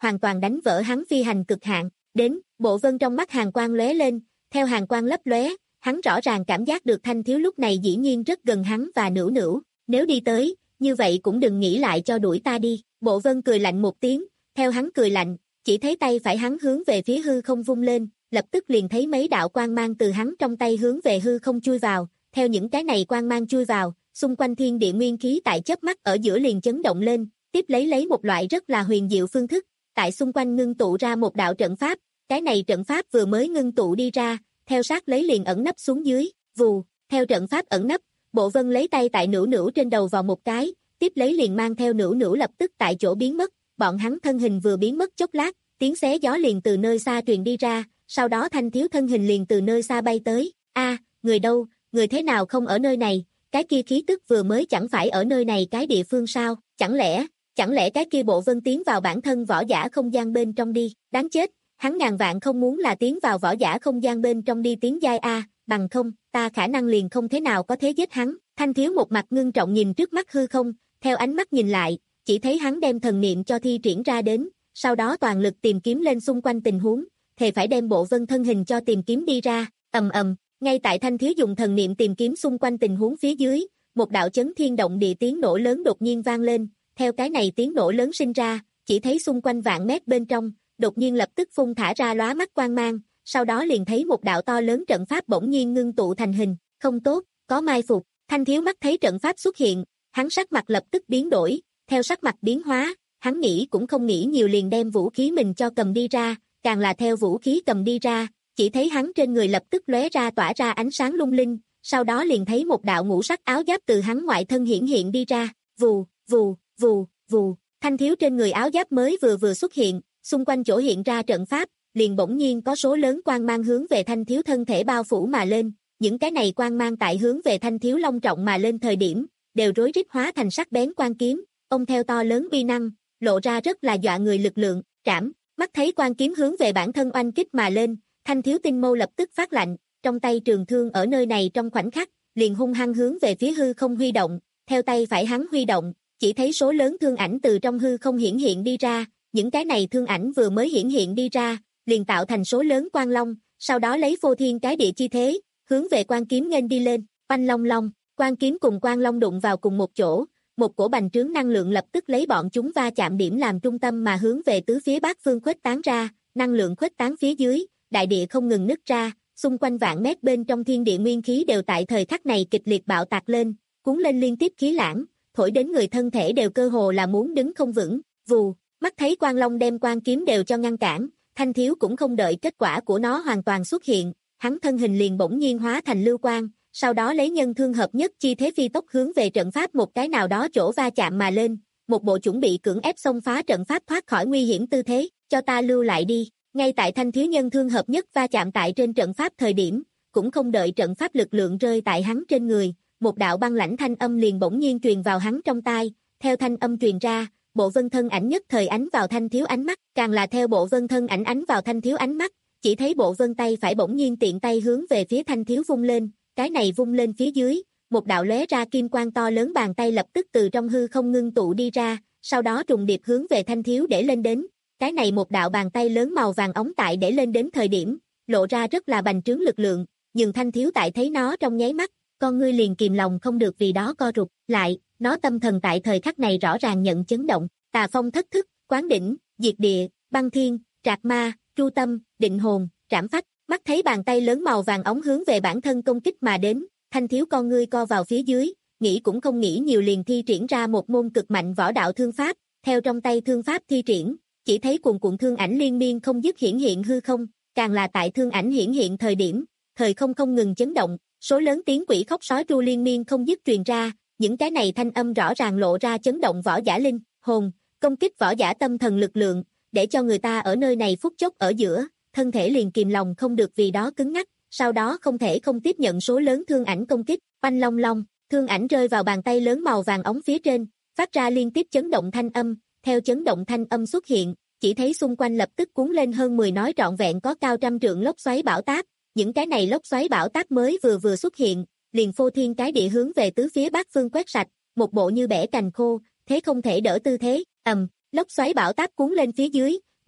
hoàn toàn đánh vỡ hắn phi hành cực hạn. Đến, Bộ Vân trong mắt hàn quang lóe lên, theo hàn quang lấp lóe, hắn rõ ràng cảm giác được Thanh Thiếu lúc này dĩ nhiên rất gần hắn và Nữu Nữu, nếu đi tới, như vậy cũng đừng nghĩ lại cho đuổi ta đi. Bộ Vân cười lạnh một tiếng, theo hắn cười lạnh, chỉ thấy tay phải hắn hướng về phía hư không vung lên, lập tức liền thấy mấy đạo quang mang từ hắn trong tay hướng về hư không chui vào, theo những cái này quang mang chui vào, xung quanh thiên địa nguyên khí tại chớp mắt ở giữa liền chấn động lên, tiếp lấy lấy một loại rất là huyền diệu phương thức, tại xung quanh ngưng tụ ra một đạo trận pháp, cái này trận pháp vừa mới ngưng tụ đi ra, theo sát lấy liền ẩn nấp xuống dưới, vù, theo trận pháp ẩn nấp, Bộ Vân lấy tay tại Nữu Nữu trên đầu vào một cái, tiếp lấy liền mang theo Nữu Nữu lập tức tại chỗ biến mất, bọn hắn thân hình vừa biến mất chốc lát, tiếng xé gió liền từ nơi xa truyền đi ra, sau đó Thanh Thiếu thân hình liền từ nơi xa bay tới, a, người đâu, người thế nào không ở nơi này, cái kia khí tức vừa mới chẳng phải ở nơi này cái địa phương sao, chẳng lẽ, chẳng lẽ cái kia Bộ Vân tiến vào bản thân võ giả không gian bên trong đi, đáng chết, hắn ngàn vạn không muốn là tiến vào võ giả không gian bên trong đi tiến giai a, bằng không, ta khả năng liền không thế nào có thế giết hắn. Thanh Thiếu một mặt ngưng trọng nhìn trước mắt hư không, theo ánh mắt nhìn lại, chỉ thấy hắn đem thần niệm cho thi triển ra đến, sau đó toàn lực tìm kiếm lên xung quanh tình huống, thề phải đem Bộ Vân thân hình cho tìm kiếm đi ra, ầm ầm, ngay tại Thanh Thiếu dùng thần niệm tìm kiếm xung quanh tình huống phía dưới, một đạo chấn thiên động địa tiếng nổ lớn đột nhiên vang lên, theo cái này tiếng nổ lớn sinh ra, chỉ thấy xung quanh vạn mét bên trong, đột nhiên lập tức phun thả ra lóa mắt quang mang, sau đó liền thấy một đạo to lớn trận pháp bỗng nhiên ngưng tụ thành hình, không tốt, có mai phục. Thanh Thiếu mắt thấy trận pháp xuất hiện, hắn sắc mặt lập tức biến đổi, theo sắc mặt biến hóa, hắn nghĩ cũng không nghĩ nhiều liền đem vũ khí mình cho cầm đi ra, càng là theo vũ khí cầm đi ra, chỉ thấy hắn trên người lập tức lóe ra tỏa ra ánh sáng lung linh, sau đó liền thấy một đạo ngũ sắc áo giáp từ hắn ngoại thân hiển hiện đi ra, vù, vù, vù, vù, Thanh Thiếu trên người áo giáp mới vừa vừa xuất hiện, xung quanh chỗ hiện ra trận pháp, liền bỗng nhiên có số lớn quang mang hướng về Thanh Thiếu thân thể bao phủ mà lên, những cái này quang mang tại hướng về Thanh Thiếu long trọng mà lên thời điểm, đều rối rít hóa thành sắc bén quang kiếm, ông theo to lớn uy năng, lộ ra rất là dọa người lực lượng, trảm, mắt thấy quang kiếm hướng về bản thân oanh kích mà lên, Thanh Thiếu tinh mâu lập tức phát lạnh, trong tay trường thương ở nơi này trong khoảnh khắc, liền hung hăng hướng về phía hư không huy động, theo tay phải hắn huy động, chỉ thấy số lớn thương ảnh từ trong hư không hiển hiện đi ra, những cái này thương ảnh vừa mới hiển hiện đi ra, liền tạo thành số lớn quang long, sau đó lấy phô thiên cái địa chi thế, hướng về quang kiếm nghênh đi lên, oanh long long, quang kiếm cùng quang long đụng vào cùng một chỗ, một cổ bành trướng năng lượng lập tức lấy bọn chúng va chạm điểm làm trung tâm mà hướng về tứ phía bát phương khuếch tán ra, năng lượng khuếch tán phía dưới, đại địa không ngừng nứt ra, xung quanh vạn mét bên trong thiên địa nguyên khí đều tại thời khắc này kịch liệt bạo tạc lên, cuốn lên liên tiếp khí lãng, thổi đến người thân thể đều cơ hồ là muốn đứng không vững, vù, mắt thấy quang long đem quang kiếm đều cho ngăn cản, Thanh Thiếu cũng không đợi kết quả của nó hoàn toàn xuất hiện, hắn thân hình liền bỗng nhiên hóa thành lưu quang, sau đó lấy nhân thương hợp nhất chi thế phi tốc hướng về trận pháp một cái nào đó chỗ va chạm mà lên, một bộ chuẩn bị cưỡng ép xông phá trận pháp thoát khỏi nguy hiểm tư thế, cho ta lưu lại đi. Ngay tại Thanh Thiếu nhân thương hợp nhất va chạm tại trên trận pháp thời điểm, cũng không đợi trận pháp lực lượng rơi tại hắn trên người, một đạo băng lãnh thanh âm liền bỗng nhiên truyền vào hắn trong tai, theo thanh âm truyền ra, Bộ Vân thân ảnh nhất thời ánh vào Thanh Thiếu ánh mắt, càng là theo Bộ Vân thân ảnh ánh vào Thanh Thiếu ánh mắt, chỉ thấy Bộ Vân tay phải bỗng nhiên tiện tay hướng về phía Thanh Thiếu vung lên, cái này vung lên phía dưới, một đạo lóe ra kim quang to lớn bàn tay lập tức từ trong hư không ngưng tụ đi ra, sau đó trùng điệp hướng về Thanh Thiếu để lên đến, cái này một đạo bàn tay lớn màu vàng óng tại để lên đến thời điểm, lộ ra rất là bành trướng lực lượng, nhưng Thanh Thiếu tại thấy nó trong nháy mắt, con ngươi liền kìm lòng không được vì đó co rụt lại, nó tâm thần tại thời khắc này rõ ràng nhận chấn động, tà phong thất thức, quán đỉnh, diệt địa, băng thiên, trạc ma, tru tâm, định hồn, trảm phách, mắt thấy bàn tay lớn màu vàng óng hướng về bản thân công kích mà đến, Thanh Thiếu con ngươi co vào phía dưới, nghĩ cũng không nghĩ nhiều liền thi triển ra một môn cực mạnh võ đạo thương pháp, theo trong tay thương pháp thi triển, chỉ thấy cuồn cuộn thương ảnh liên miên không dứt hiển hiện hư không, càng là tại thương ảnh hiển hiện thời điểm, thời không không ngừng chấn động, số lớn tiếng quỷ khóc sói tru liên miên không dứt truyền ra, những cái này thanh âm rõ ràng lộ ra chấn động võ giả linh hồn, công kích võ giả tâm thần lực lượng, để cho người ta ở nơi này phút chốc ở giữa, thân thể liền kìm lòng không được vì đó cứng ngắc, sau đó không thể không tiếp nhận số lớn thương ảnh công kích, oanh long long, thương ảnh rơi vào bàn tay lớn màu vàng óng phía trên, phát ra liên tiếp chấn động thanh âm, theo chấn động thanh âm xuất hiện, chỉ thấy xung quanh lập tức cuốn lên hơn mười nói trọn vẹn có cao trăm trượng lốc xoáy bão táp, những cái này lốc xoáy bão táp mới vừa vừa xuất hiện, liền phô thiên cái địa hướng về tứ phía bát phương quét sạch, một bộ như bẻ cành khô, thế không thể đỡ tư thế, ầm, lốc xoáy bão táp cuốn lên phía dưới,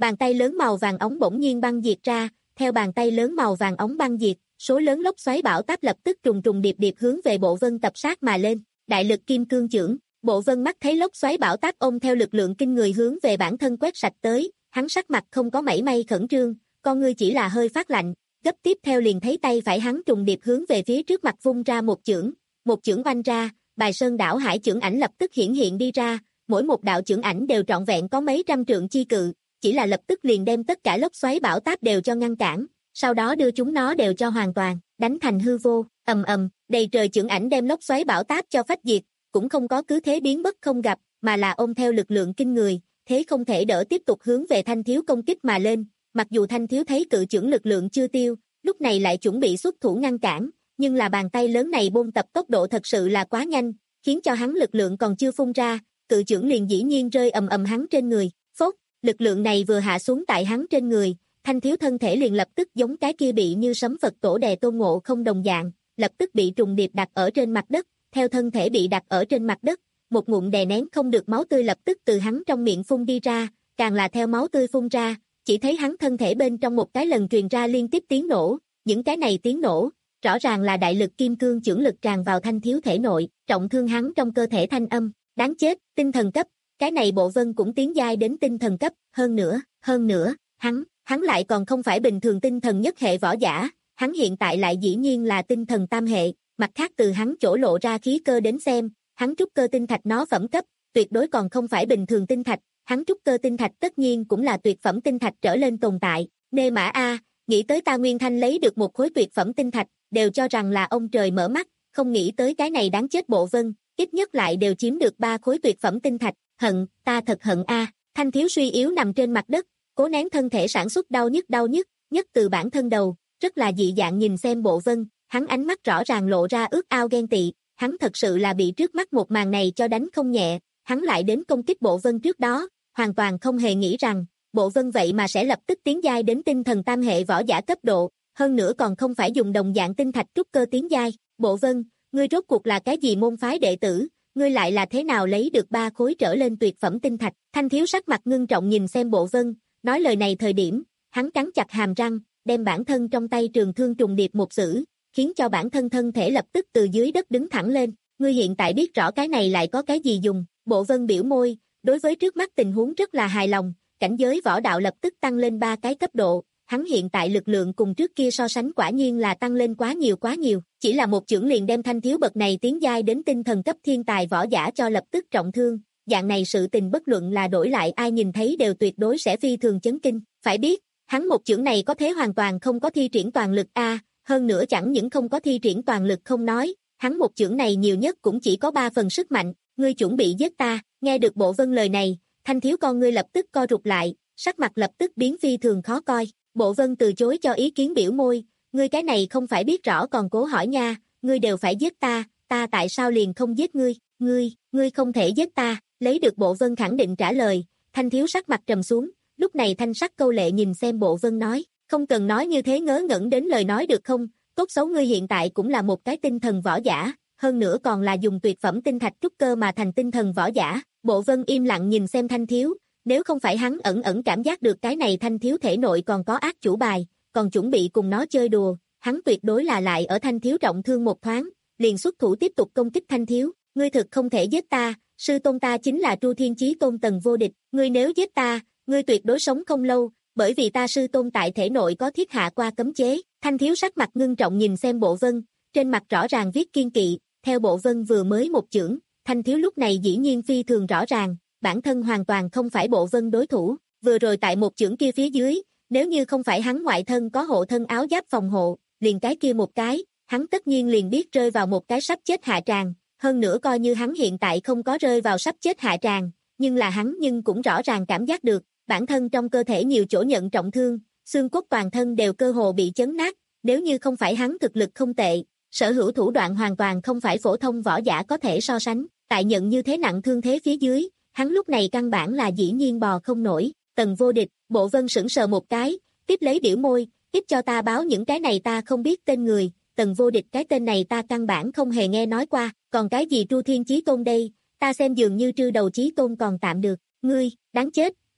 bàn tay lớn màu vàng óng bỗng nhiên băng diệt ra, theo bàn tay lớn màu vàng óng băng diệt, số lớn lốc xoáy bão táp lập tức trùng trùng điệp điệp hướng về Bộ Vân tập sát mà lên, đại lực kim cương chưởng. Bộ Vân mắt thấy lốc xoáy bão táp ôm theo lực lượng kinh người hướng về bản thân quét sạch tới, hắn sắc mặt không có mảy may khẩn trương, con ngươi chỉ là hơi phát lạnh, gấp tiếp theo liền thấy tay phải hắn trùng điệp hướng về phía trước mặt vung ra một chưởng, một chưởng oanh ra, Bài Sơn đảo hải chưởng ảnh lập tức hiển hiện đi ra, mỗi một đạo chưởng ảnh đều trọn vẹn có mấy trăm trượng chi cự, chỉ là lập tức liền đem tất cả lốc xoáy bão táp đều cho ngăn cản, sau đó đưa chúng nó đều cho hoàn toàn đánh thành hư vô, ầm ầm, đầy trời chưởng ảnh đem lốc xoáy bão táp cho phách diệt, cũng không có cứ thế biến mất không gặp, mà là ôm theo lực lượng kinh người, thế không thể đỡ tiếp tục hướng về Thanh Thiếu công kích mà lên, mặc dù Thanh Thiếu thấy cự chưởng lực lượng chưa tiêu, lúc này lại chuẩn bị xuất thủ ngăn cản, nhưng là bàn tay lớn này bôn tập tốc độ thật sự là quá nhanh, khiến cho hắn lực lượng còn chưa phun ra, cự chưởng liền dĩ nhiên rơi ầm ầm hắn trên người, phốt, lực lượng này vừa hạ xuống tại hắn trên người, Thanh Thiếu thân thể liền lập tức giống cái kia bị như sấm Phật tổ đè Tôn Ngộ Không đồng dạng, lập tức bị trùng điệp đặt ở trên mặt đất, theo thân thể bị đặt ở trên mặt đất, một ngụm đè nén không được máu tươi lập tức từ hắn trong miệng phun đi ra, càng là theo máu tươi phun ra, chỉ thấy hắn thân thể bên trong một cái lần truyền ra liên tiếp tiếng nổ, những cái này tiếng nổ, rõ ràng là đại lực kim cương chưởng lực tràn vào Thanh Thiếu thể nội, trọng thương hắn trong cơ thể thanh âm, đáng chết, tinh thần cấp, cái này Bộ Vân cũng tiến giai đến tinh thần cấp, hơn nữa, hơn nữa, hắn, hắn lại còn không phải bình thường tinh thần nhất hệ võ giả, hắn hiện tại lại dĩ nhiên là tinh thần tam hệ, mặt khác từ hắn chỗ lộ ra khí cơ đến xem, hắn trúc cơ tinh thạch nó phẩm cấp, tuyệt đối còn không phải bình thường tinh thạch, hắn trúc cơ tinh thạch tất nhiên cũng là tuyệt phẩm tinh thạch trở lên tồn tại, nê mã a, nghĩ tới ta Nguyên Thanh lấy được một khối tuyệt phẩm tinh thạch, đều cho rằng là ông trời mở mắt, không nghĩ tới cái này đáng chết Bộ Vân, ít nhất lại đều chiếm được ba khối tuyệt phẩm tinh thạch, hận, ta thật hận a. Thanh Thiếu suy yếu nằm trên mặt đất, cố nén thân thể sản xuất đau nhức đau nhức, nhất từ bản thân đầu, rất là dị dạng nhìn xem Bộ Vân, hắn ánh mắt rõ ràng lộ ra ước ao ghen tị, hắn thật sự là bị trước mắt một màn này cho đánh không nhẹ, hắn lại đến công kích Bộ Vân trước đó, hoàn toàn không hề nghĩ rằng, Bộ Vân vậy mà sẽ lập tức tiến giai đến tinh thần tam hệ võ giả cấp độ, hơn nữa còn không phải dùng đồng dạng tinh thạch trúc cơ tiến giai, Bộ Vân, ngươi rốt cuộc là cái gì môn phái đệ tử, ngươi lại là thế nào lấy được ba khối trở lên tuyệt phẩm tinh thạch, Thanh Thiếu sắc mặt ngưng trọng nhìn xem Bộ Vân, nói lời này thời điểm, hắn cắn chặt hàm răng, đem bản thân trong tay trường thương trùng điệp một sử, khiến cho bản thân thân thể lập tức từ dưới đất đứng thẳng lên, ngươi hiện tại biết rõ cái này lại có cái gì dùng, Bộ Vân biểu môi, đối với trước mắt tình huống rất là hài lòng, cảnh giới võ đạo lập tức tăng lên ba cái cấp độ, hắn hiện tại lực lượng cùng trước kia so sánh quả nhiên là tăng lên quá nhiều quá nhiều, chỉ là một chưởng liền đem Thanh Thiếu bậc này tiến giai đến tinh thần cấp thiên tài võ giả cho lập tức trọng thương, dạng này sự tình bất luận là đổi lại ai nhìn thấy đều tuyệt đối sẽ phi thường chấn kinh, phải biết, hắn một chưởng này có thế hoàn toàn không có thi triển toàn lực a, hơn nữa chẳng những không có thi triển toàn lực không nói, hắn một chưởng này nhiều nhất cũng chỉ có ba phần sức mạnh, ngươi chuẩn bị giết ta, nghe được Bộ Vân lời này, Thanh Thiếu con ngươi lập tức co rụt lại, sắc mặt lập tức biến phi thường khó coi, Bộ Vân từ chối cho ý kiến biểu môi, ngươi cái này không phải biết rõ còn cố hỏi nha, ngươi đều phải giết ta, ta tại sao liền không giết ngươi, ngươi, ngươi không thể giết ta, lấy được Bộ Vân khẳng định trả lời, Thanh Thiếu sắc mặt trầm xuống, lúc này thanh sắc câu lệ nhìn xem Bộ Vân nói, không cần nói như thế ngớ ngẩn đến lời nói được không, tốt xấu ngươi hiện tại cũng là một cái tinh thần võ giả, hơn nữa còn là dùng tuyệt phẩm tinh thạch trúc cơ mà thành tinh thần võ giả, Bộ Vân im lặng nhìn xem Thanh Thiếu, nếu không phải hắn ẩn ẩn cảm giác được cái này Thanh Thiếu thể nội còn có ác chủ bài, còn chuẩn bị cùng nó chơi đùa, hắn tuyệt đối là lại ở Thanh Thiếu trọng thương một thoáng, liền xuất thủ tiếp tục công kích Thanh Thiếu, ngươi thực không thể giết ta, sư tôn ta chính là Tru Thiên Chí Tôn Tầng vô địch, ngươi nếu giết ta, ngươi tuyệt đối sống không lâu, bởi vì ta sư tôn tại thể nội có thiết hạ qua cấm chế, Thanh Thiếu sắc mặt ngưng trọng nhìn xem Bộ Vân, trên mặt rõ ràng viết kiên kỵ, theo Bộ Vân vừa mới một chưởng, Thanh Thiếu lúc này dĩ nhiên phi thường rõ ràng, bản thân hoàn toàn không phải Bộ Vân đối thủ, vừa rồi tại một chưởng kia phía dưới, nếu như không phải hắn ngoại thân có hộ thân áo giáp phòng hộ, liền cái kia một cái, hắn tất nhiên liền biết rơi vào một cái sắp chết hạ tràng, hơn nữa coi như hắn hiện tại không có rơi vào sắp chết hạ tràng, nhưng là hắn nhưng cũng rõ ràng cảm giác được, bản thân trong cơ thể nhiều chỗ nhận trọng thương, xương cốt toàn thân đều cơ hồ bị chấn nát, nếu như không phải hắn thực lực không tệ, sở hữu thủ đoạn hoàn toàn không phải phổ thông võ giả có thể so sánh, tại nhận như thế nặng thương thế phía dưới, hắn lúc này căn bản là dĩ nhiên bò không nổi, Tầng vô địch, Bộ Vân sững sờ một cái, tiếp lấy biểu môi, tiếp cho ta báo những cái này ta không biết tên người, Tầng vô địch cái tên này ta căn bản không hề nghe nói qua, còn cái gì Tru Thiên Chí Tôn đây, ta xem dường như trư đầu Chí Tôn còn tạm được, ngươi, đáng chết,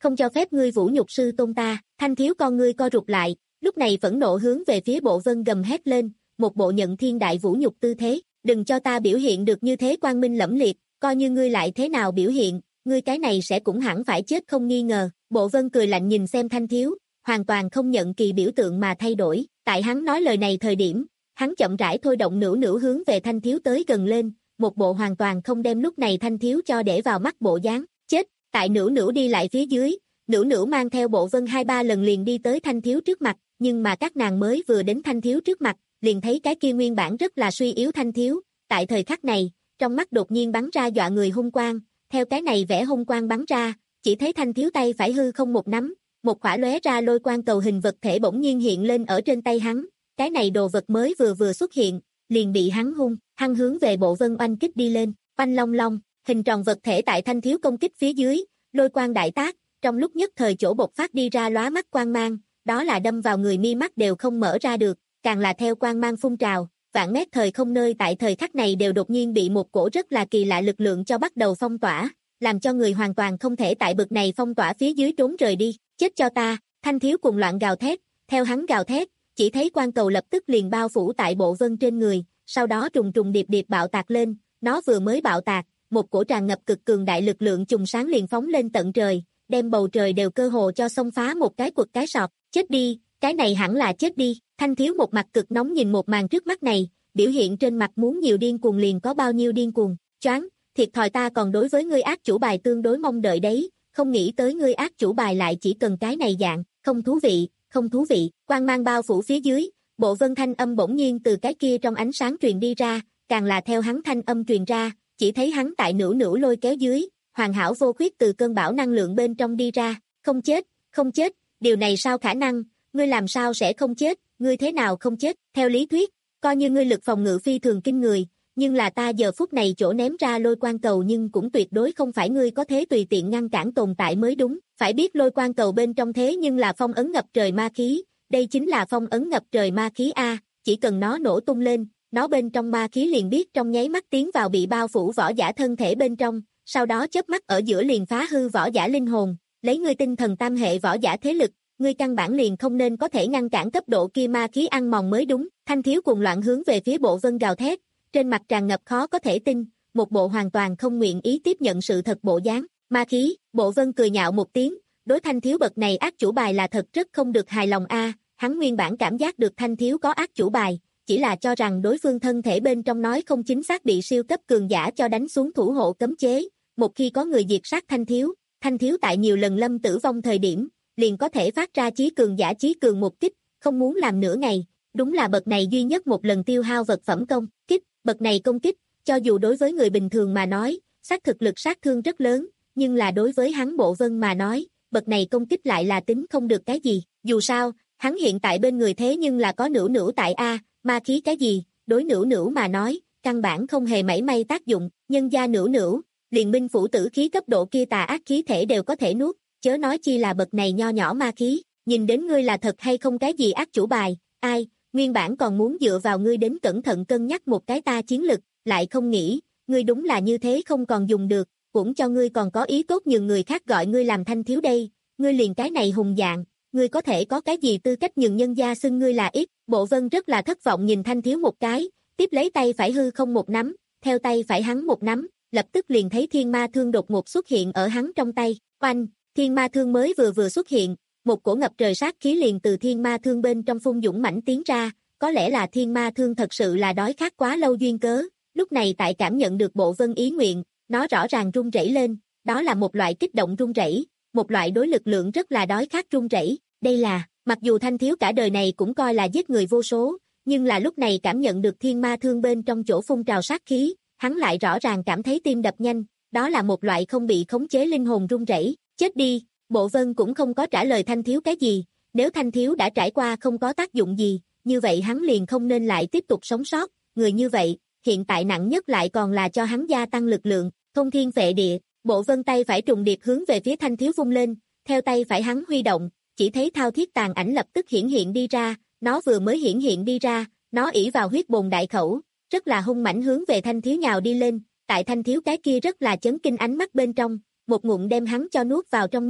không cho phép ngươi vũ nhục sư tôn ta. Thanh thiếu con ngươi co rụt lại, lúc này phẫn nộ hướng về phía Bộ Vân gầm hét lên, một bộ nhận thiên đại vũ nhục tư thế, đừng cho ta biểu hiện được như thế quang minh lẫm liệt, coi như ngươi lại thế nào biểu hiện, ngươi cái này sẽ cũng hẳn phải chết không nghi ngờ. Bộ Vân cười lạnh nhìn xem Thanh thiếu, hoàn toàn không nhận kỳ biểu tượng mà thay đổi, tại hắn nói lời này thời điểm, hắn chậm rãi thôi động nữu nữu hướng về Thanh thiếu tới gần lên, một bộ hoàn toàn không đem lúc này Thanh thiếu cho để vào mắt bộ dáng, chết, tại nữu nữu đi lại phía dưới, nữu nữu mang theo Bộ Vân hai ba lần liền đi tới Thanh thiếu trước mặt, nhưng mà các nàng mới vừa đến Thanh thiếu trước mặt, liền thấy cái kia nguyên bản rất là suy yếu Thanh thiếu, tại thời khắc này, trong mắt đột nhiên bắn ra dọa người hung quang, theo cái này vẽ hung quang bắn ra, chỉ thấy Thanh thiếu tay phải hư không một nắm, một khỏa lóe ra lôi quang cầu hình vật thể bỗng nhiên hiện lên ở trên tay hắn, cái này đồ vật mới vừa vừa xuất hiện, liền bị hắn hung, hăng hướng về Bộ Vân oanh kích đi lên, oanh long long, hình tròn vật thể tại Thanh thiếu công kích phía dưới, lôi quang đại tác, trong lúc nhất thời chỗ bộc phát đi ra lóa mắt quang mang, đó là đâm vào người mi mắt đều không mở ra được, càng là theo quang mang phun trào, vạn mét thời không nơi tại thời khắc này đều đột nhiên bị một cổ rất là kỳ lạ lực lượng cho bắt đầu phong tỏa, làm cho người hoàn toàn không thể tại bực này phong tỏa phía dưới trốn rời đi, chết cho ta. Thanh thiếu cùng loạn gào thét, theo hắn gào thét, chỉ thấy quang cầu lập tức liền bao phủ tại Bộ Vân trên người, sau đó trùng trùng điệp điệp bạo tạc lên, nó vừa mới bạo tạc, một cổ tràn ngập cực cường đại lực lượng trùng sáng liền phóng lên tận trời, đem bầu trời đều cơ hồ cho xông phá một cái quật cái sọt, chết đi, cái này hẳn là chết đi. Thanh thiếu một mặt cực nóng nhìn một màn trước mắt này, biểu hiện trên mặt muốn nhiều điên cuồng liền có bao nhiêu điên cuồng, choáng, thiệt thòi ta còn đối với ngươi ác chủ bài tương đối mong đợi đấy, không nghĩ tới ngươi ác chủ bài lại chỉ cần cái này dạng, không thú vị, không thú vị. Quang mang bao phủ phía dưới, Bộ Vân thanh âm bỗng nhiên từ cái kia trong ánh sáng truyền đi ra, càng là theo hắn thanh âm truyền ra, chỉ thấy hắn tại nữu nữu lôi kéo dưới, hoàn hảo vô khuyết từ cơn bão năng lượng bên trong đi ra, không chết, không chết, điều này sao khả năng, ngươi làm sao sẽ không chết, ngươi thế nào không chết, theo lý thuyết, coi như ngươi lực phòng ngự phi thường kinh người, nhưng là ta giờ phút này chỗ ném ra lôi quang cầu nhưng cũng tuyệt đối không phải ngươi có thế tùy tiện ngăn cản tồn tại mới đúng, phải biết lôi quang cầu bên trong thế nhưng là phong ấn ngập trời ma khí, đây chính là phong ấn ngập trời ma khí A, chỉ cần nó nổ tung lên, nó bên trong ma khí liền biết trong nháy mắt tiến vào bị bao phủ võ giả thân thể bên trong, sau đó chớp mắt ở giữa liền phá hư võ giả linh hồn, lấy ngươi tinh thần tam hệ võ giả thế lực, ngươi căn bản liền không nên có thể ngăn cản cấp độ kia ma khí ăn mòn mới đúng. Thanh thiếu cuồng loạn hướng về phía Bộ Vân gào thét, trên mặt tràn ngập khó có thể tin, một bộ hoàn toàn không nguyện ý tiếp nhận sự thật bộ dáng. Ma khí, Bộ Vân cười nhạo một tiếng, đối Thanh thiếu bậc này ác chủ bài là thật rất không được hài lòng a, hắn nguyên bản cảm giác được Thanh thiếu có ác chủ bài, chỉ là cho rằng đối phương thân thể bên trong nói không chính xác bị siêu cấp cường giả cho đánh xuống thủ hộ cấm chế, một khi có người diệt sát Thanh thiếu, Thanh thiếu tại nhiều lần lâm tử vong thời điểm, liền có thể phát ra chí cường giả chí cường một kích, không muốn làm nửa ngày, đúng là bậc này duy nhất một lần tiêu hao vật phẩm công kích, bậc này công kích, cho dù đối với người bình thường mà nói, xác thực lực sát thương rất lớn, nhưng là đối với hắn Bộ Vân mà nói, bậc này công kích lại là tính không được cái gì, dù sao, hắn hiện tại bên người thế nhưng là có nữu nữu tại A, ma khí cái gì, đối nữu nữu mà nói, căn bản không hề mảy may tác dụng, nhân gia nữu nữu, liền binh phủ tử khí cấp độ kia tà ác khí thể đều có thể nuốt, chớ nói chi là bậc này nho nhỏ ma khí, nhìn đến ngươi là thật hay không cái gì ác chủ bài, ai, nguyên bản còn muốn dựa vào ngươi đến cẩn thận cân nhắc một cái ta chiến lực, lại không nghĩ, ngươi đúng là như thế không còn dùng được, cũng cho ngươi còn có ý tốt nhường người khác gọi ngươi làm Thanh thiếu đây, ngươi liền cái này hùng dạng, ngươi có thể có cái gì tư cách nhường nhân gia xưng ngươi là ít. Bộ Vân rất là thất vọng nhìn Thanh thiếu một cái, tiếp lấy tay phải hư không một nắm, theo tay phải hắn một nắm, lập tức liền thấy thiên ma thương đột ngột xuất hiện ở hắn trong tay, oanh, thiên ma thương mới vừa vừa xuất hiện, một cổ ngập trời sát khí liền từ thiên ma thương bên trong phun dũng mãnh tiến ra, có lẽ là thiên ma thương thật sự là đói khát quá lâu duyên cớ, lúc này tại cảm nhận được Bộ Vân ý nguyện, nó rõ ràng run rẩy lên, đó là một loại kích động run rẩy, một loại đối lực lượng rất là đói khát run rẩy, đây là, mặc dù Thanh thiếu cả đời này cũng coi là giết người vô số, nhưng là lúc này cảm nhận được thiên ma thương bên trong chỗ phun trào sát khí, hắn lại rõ ràng cảm thấy tim đập nhanh, đó là một loại không bị khống chế linh hồn run rẩy, chết đi. Bộ Vân cũng không có trả lời Thanh thiếu cái gì, nếu Thanh thiếu đã trải qua không có tác dụng gì, như vậy hắn liền không nên lại tiếp tục sống sót, người như vậy, hiện tại nặng nhất lại còn là cho hắn gia tăng lực lượng, thông thiên phệ địa. Bộ Vân tay phải trùng điệp hướng về phía Thanh thiếu vung lên, theo tay phải hắn huy động, chỉ thấy thao thiết tàn ảnh lập tức hiển hiện đi ra, nó vừa mới hiển hiện đi ra, nó ỷ vào huyết bồn đại khẩu, rất là hung mãnh hướng về Thanh thiếu nhào đi lên, tại Thanh thiếu cái kia rất là chấn kinh ánh mắt bên trong, một ngụm đem hắn cho nuốt vào trong miệng,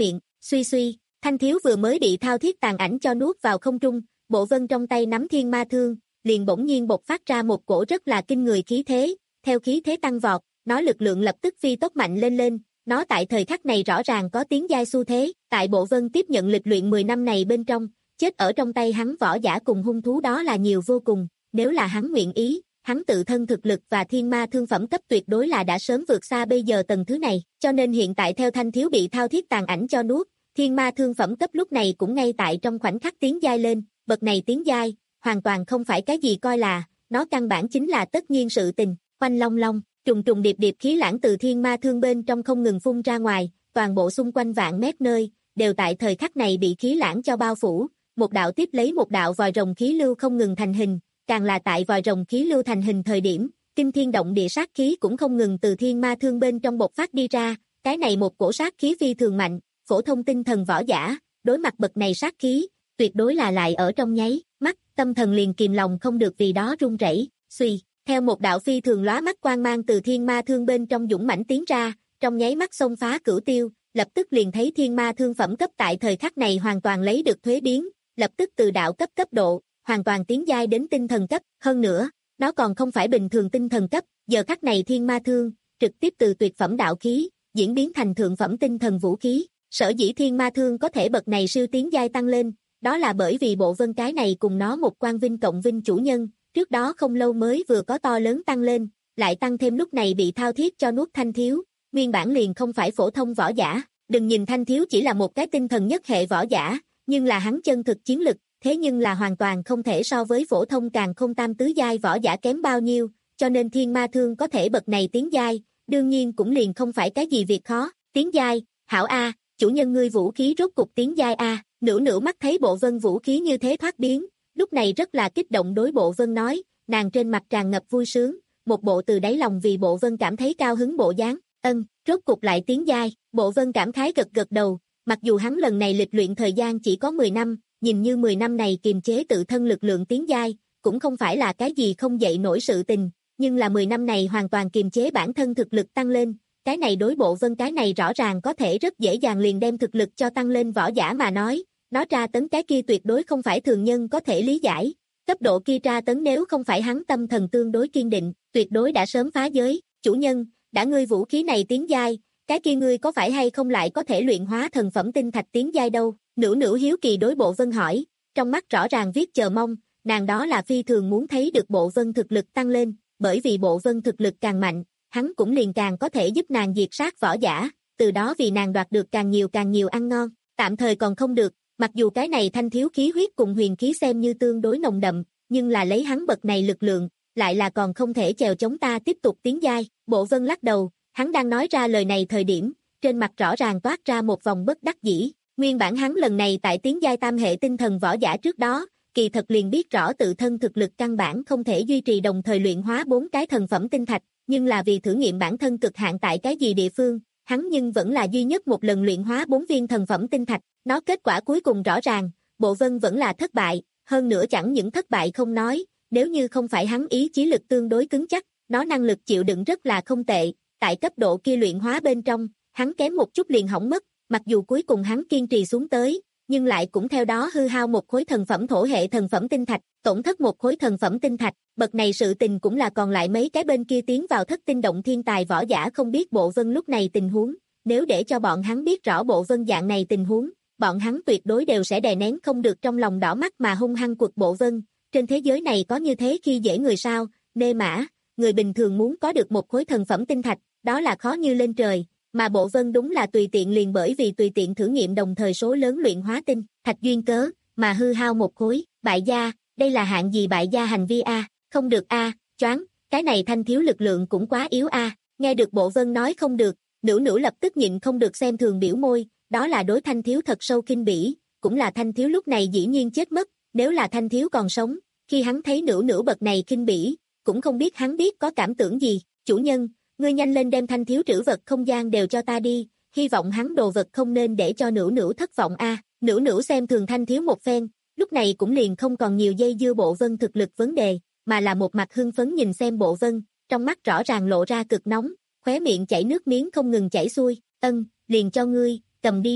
Suy suy, thanh thiếu vừa mới bị thao thiết tàn ảnh cho nuốt vào không trung, Bộ Vân trong tay nắm thiên ma thương, liền bỗng nhiên bộc phát ra một cổ rất là kinh người khí thế, theo khí thế tăng vọt, nó lực lượng lập tức phi tốc mạnh lên lên, nó tại thời khắc này rõ ràng có tiến giai xu thế, tại Bộ Vân tiếp nhận lịch luyện mười năm này bên trong, chết ở trong tay hắn võ giả cùng hung thú đó là nhiều vô cùng, nếu là hắn nguyện ý, hắn tự thân thực lực và thiên ma thương phẩm cấp tuyệt đối là đã sớm vượt xa bây giờ tầng thứ này, cho nên hiện tại theo thanh thiếu bị thao thiết tàn ảnh cho nuốt, thiên ma thương phẩm cấp lúc này cũng ngay tại trong khoảnh khắc tiến giai lên, bậc này tiến giai, hoàn toàn không phải cái gì coi là, nó căn bản chính là tất nhiên sự tình, oanh long long, trùng trùng điệp điệp khí lãng từ thiên ma thương bên trong không ngừng phun ra ngoài, toàn bộ xung quanh vạn mét nơi, đều tại thời khắc này bị khí lãng cho bao phủ, một đạo tiếp lấy một đạo vòi rồng khí lưu không ngừng thành hình, càng là tại vòi rồng khí lưu thành hình thời điểm, kinh thiên động địa sát khí cũng không ngừng từ thiên ma thương bên trong bộc phát đi ra, cái này một cổ sát khí phi thường mạnh, phổ thông tinh thần võ giả, đối mặt bậc này sát khí, tuyệt đối là lại ở trong nháy mắt, tâm thần liền kìm lòng không được vì đó run rẩy, suy, theo một đạo phi thường lóa mắt quang mang từ thiên ma thương bên trong dũng mãnh tiến ra, trong nháy mắt xông phá cửu tiêu, lập tức liền thấy thiên ma thương phẩm cấp tại thời khắc này hoàn toàn lấy được thuế biến, lập tức từ đạo cấp cấp độ, hoàn toàn tiến giai đến tinh thần cấp, hơn nữa, nó còn không phải bình thường tinh thần cấp, giờ khắc này thiên ma thương, trực tiếp từ tuyệt phẩm đạo khí, diễn biến thành thượng phẩm tinh thần vũ khí, sở dĩ thiên ma thương có thể bậc này siêu tiến giai tăng lên, đó là bởi vì Bộ Vân cái này cùng nó một quan vinh cộng vinh chủ nhân, trước đó không lâu mới vừa có to lớn tăng lên, lại tăng thêm lúc này bị thao thiết cho nuốt thanh thiếu, nguyên bản liền không phải phổ thông võ giả, đừng nhìn thanh thiếu chỉ là một cái tinh thần nhất hệ võ giả, nhưng là hắn chân thực chiến lực, thế nhưng là hoàn toàn không thể so với phổ thông càng không tam tứ giai võ giả kém bao nhiêu, cho nên thiên ma thương có thể bậc này tiến giai, đương nhiên cũng liền không phải cái gì việc khó, tiến giai, hảo A, chủ nhân ngươi vũ khí rốt cục tiến giai A, nửa nửa mắt thấy Bộ Vân vũ khí như thế thoát biến, lúc này rất là kích động đối Bộ Vân nói, nàng trên mặt tràn ngập vui sướng, một bộ từ đáy lòng vì Bộ Vân cảm thấy cao hứng bộ dáng, ân, rốt cục lại tiến giai, Bộ Vân cảm khái gật gật đầu, mặc dù hắn lần này lịch luyện thời gian chỉ có mười năm, nhìn như mười năm này kiềm chế tự thân lực lượng tiến giai, cũng không phải là cái gì không dậy nổi sự tình, nhưng là mười năm này hoàn toàn kiềm chế bản thân thực lực tăng lên, cái này đối Bộ Vân cái này rõ ràng có thể rất dễ dàng liền đem thực lực cho tăng lên võ giả mà nói, nó tra tấn cái kia tuyệt đối không phải thường nhân có thể lý giải, cấp độ kia tra tấn nếu không phải hắn tâm thần tương đối kiên định, tuyệt đối đã sớm phá giới, chủ nhân, đã ngươi vũ khí này tiến giai, cái kia ngươi có phải hay không lại có thể luyện hóa thần phẩm tinh thạch tiến giai đâu, nữu nữu hiếu kỳ đối Bộ Vân hỏi, trong mắt rõ ràng viết chờ mong, nàng đó là phi thường muốn thấy được Bộ Vân thực lực tăng lên, bởi vì Bộ Vân thực lực càng mạnh, hắn cũng liền càng có thể giúp nàng diệt sát võ giả, từ đó vì nàng đoạt được càng nhiều càng nhiều ăn ngon, tạm thời còn không được, mặc dù cái này thanh thiếu khí huyết cùng huyền khí xem như tương đối nồng đậm, nhưng là lấy hắn bậc này lực lượng, lại là còn không thể chèo chống ta tiếp tục tiến giai, Bộ Vân lắc đầu, hắn đang nói ra lời này thời điểm, trên mặt rõ ràng toát ra một vòng bất đắc dĩ, nguyên bản hắn lần này tại tiến giai tam hệ tinh thần võ giả trước đó, kỳ thật liền biết rõ tự thân thực lực căn bản không thể duy trì đồng thời luyện hóa bốn cái thần phẩm tinh thạch, nhưng là vì thử nghiệm bản thân cực hạn tại cái gì địa phương, hắn nhưng vẫn là duy nhất một lần luyện hóa bốn viên thần phẩm tinh thạch, nó kết quả cuối cùng rõ ràng, Bộ Vân vẫn là thất bại, hơn nữa chẳng những thất bại không nói, nếu như không phải hắn ý chí lực tương đối cứng chắc, nó năng lực chịu đựng rất là không tệ, tại cấp độ kia luyện hóa bên trong, hắn kém một chút liền hỏng mất, mặc dù cuối cùng hắn kiên trì xuống tới, nhưng lại cũng theo đó hư hao một khối thần phẩm thổ hệ thần phẩm tinh thạch, tổn thất một khối thần phẩm tinh thạch, bậc này sự tình cũng là còn lại mấy cái bên kia tiến vào thất tinh động thiên tài võ giả không biết Bộ Vân lúc này tình huống, nếu để cho bọn hắn biết rõ Bộ Vân dạng này tình huống, bọn hắn tuyệt đối đều sẽ đè nén không được trong lòng đỏ mắt mà hung hăng quật Bộ Vân, trên thế giới này có như thế khi dễ người sao, nê mã, người bình thường muốn có được một khối thần phẩm tinh thạch, đó là khó như lên trời. Mà Bộ Vân đúng là tùy tiện liền bởi vì tùy tiện thử nghiệm đồng thời số lớn luyện hóa tinh, thạch duyên cớ, mà hư hao một khối, bại gia, đây là hạng gì bại gia hành vi a, không được a, choáng, cái này thanh thiếu lực lượng cũng quá yếu a, nghe được Bộ Vân nói không được, nữu nữu lập tức nhịn không được xem thường biểu môi, đó là đối thanh thiếu thật sâu kinh bỉ, cũng là thanh thiếu lúc này dĩ nhiên chết mất, nếu là thanh thiếu còn sống, khi hắn thấy nữu nữu bậc này kinh bỉ, cũng không biết hắn biết có cảm tưởng gì, chủ nhân, ngươi nhanh lên đem thanh thiếu trữ vật không gian đều cho ta đi, hy vọng hắn đồ vật không nên để cho nữu nữu thất vọng a. Nữu nữu xem thường thanh thiếu một phen, lúc này cũng liền không còn nhiều dây dưa Bộ Vân thực lực vấn đề, mà là một mặt hưng phấn nhìn xem Bộ Vân, trong mắt rõ ràng lộ ra cực nóng, khóe miệng chảy nước miếng không ngừng chảy xuôi, ân, liền cho ngươi, cầm đi đi,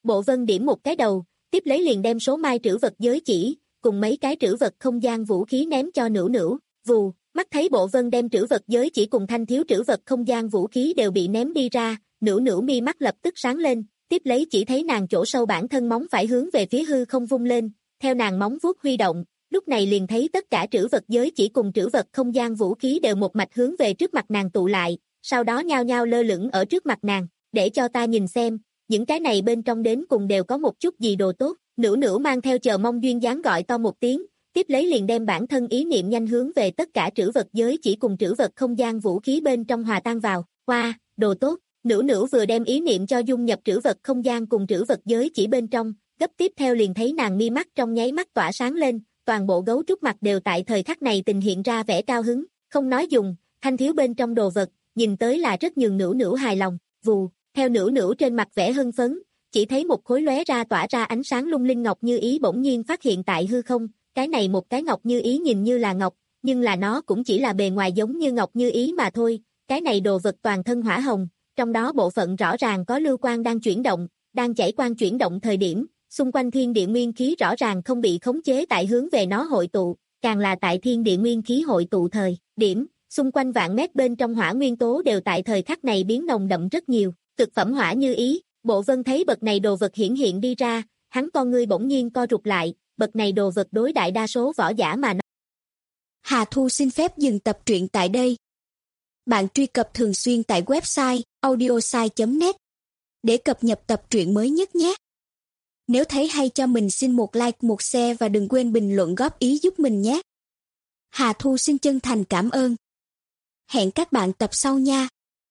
Bộ Vân điểm một cái đầu, tiếp lấy liền đem số mai trữ vật giới chỉ, cùng mấy cái trữ vật không gian vũ khí ném cho Nữu Nữu. Vù, mắt thấy Bộ Vân đem trữ vật giới chỉ cùng Thanh Thiếu trữ vật không gian vũ khí đều bị ném đi ra, Nữu Nữu mi mắt lập tức sáng lên, tiếp lấy chỉ thấy nàng chỗ sâu bản thân móng phải hướng về phía hư không vung lên, theo nàng móng vuốt huy động, lúc này liền thấy tất cả trữ vật giới chỉ cùng trữ vật không gian vũ khí đều một mạch hướng về trước mặt nàng tụ lại, sau đó nhao nhao lơ lửng ở trước mặt nàng, để cho ta nhìn xem, những cái này bên trong đến cùng đều có một chút gì đồ tốt. Nữu Nữu mang theo chờ mong duyên dáng gọi to một tiếng, tiếp lấy liền đem bản thân ý niệm nhanh hướng về tất cả trữ vật giới chỉ cùng trữ vật không gian vũ khí bên trong hòa tan vào. Qua, wow, đồ tốt. Nữu Nữu vừa đem ý niệm cho dung nhập trữ vật không gian cùng trữ vật giới chỉ bên trong, gấp tiếp theo liền thấy nàng mi mắt trong nháy mắt tỏa sáng lên, toàn bộ gấu trúc mặt đều tại thời khắc này tình hiện ra vẻ cao hứng, không nói dùng, Thanh Thiếu bên trong đồ vật, nhìn tới là rất nhường Nữu Nữu hài lòng. Vù, theo Nữu Nữu trên mặt vẻ hưng phấn, chỉ thấy một khối lóe ra tỏa ra ánh sáng lung linh ngọc như ý bỗng nhiên phát hiện tại hư không, cái này một cái ngọc như ý nhìn như là ngọc, nhưng là nó cũng chỉ là bề ngoài giống như ngọc như ý mà thôi, cái này đồ vật toàn thân hỏa hồng, trong đó bộ phận rõ ràng có lưu quang đang chuyển động, đang chảy quang chuyển động thời điểm, xung quanh thiên địa nguyên khí rõ ràng không bị khống chế tại hướng về nó hội tụ, càng là tại thiên địa nguyên khí hội tụ thời điểm, xung quanh vạn mét bên trong hỏa nguyên tố đều tại thời khắc này biến nồng đậm rất nhiều, cực phẩm hỏa như ý. Bộ Vân thấy bậc này đồ vật hiển hiện đi ra, hắn con ngươi bỗng nhiên co rụt lại, bậc này đồ vật đối đại đa số võ giả mà nói. Hà Thu xin phép dừng tập truyện tại đây. Bạn truy cập thường xuyên tại website audiosai chấm net để cập nhật tập truyện mới nhất nhé. Nếu thấy hay cho mình xin một like, một share và đừng quên bình luận góp ý giúp mình nhé. Hà Thu xin chân thành cảm ơn. Hẹn các bạn tập sau nha.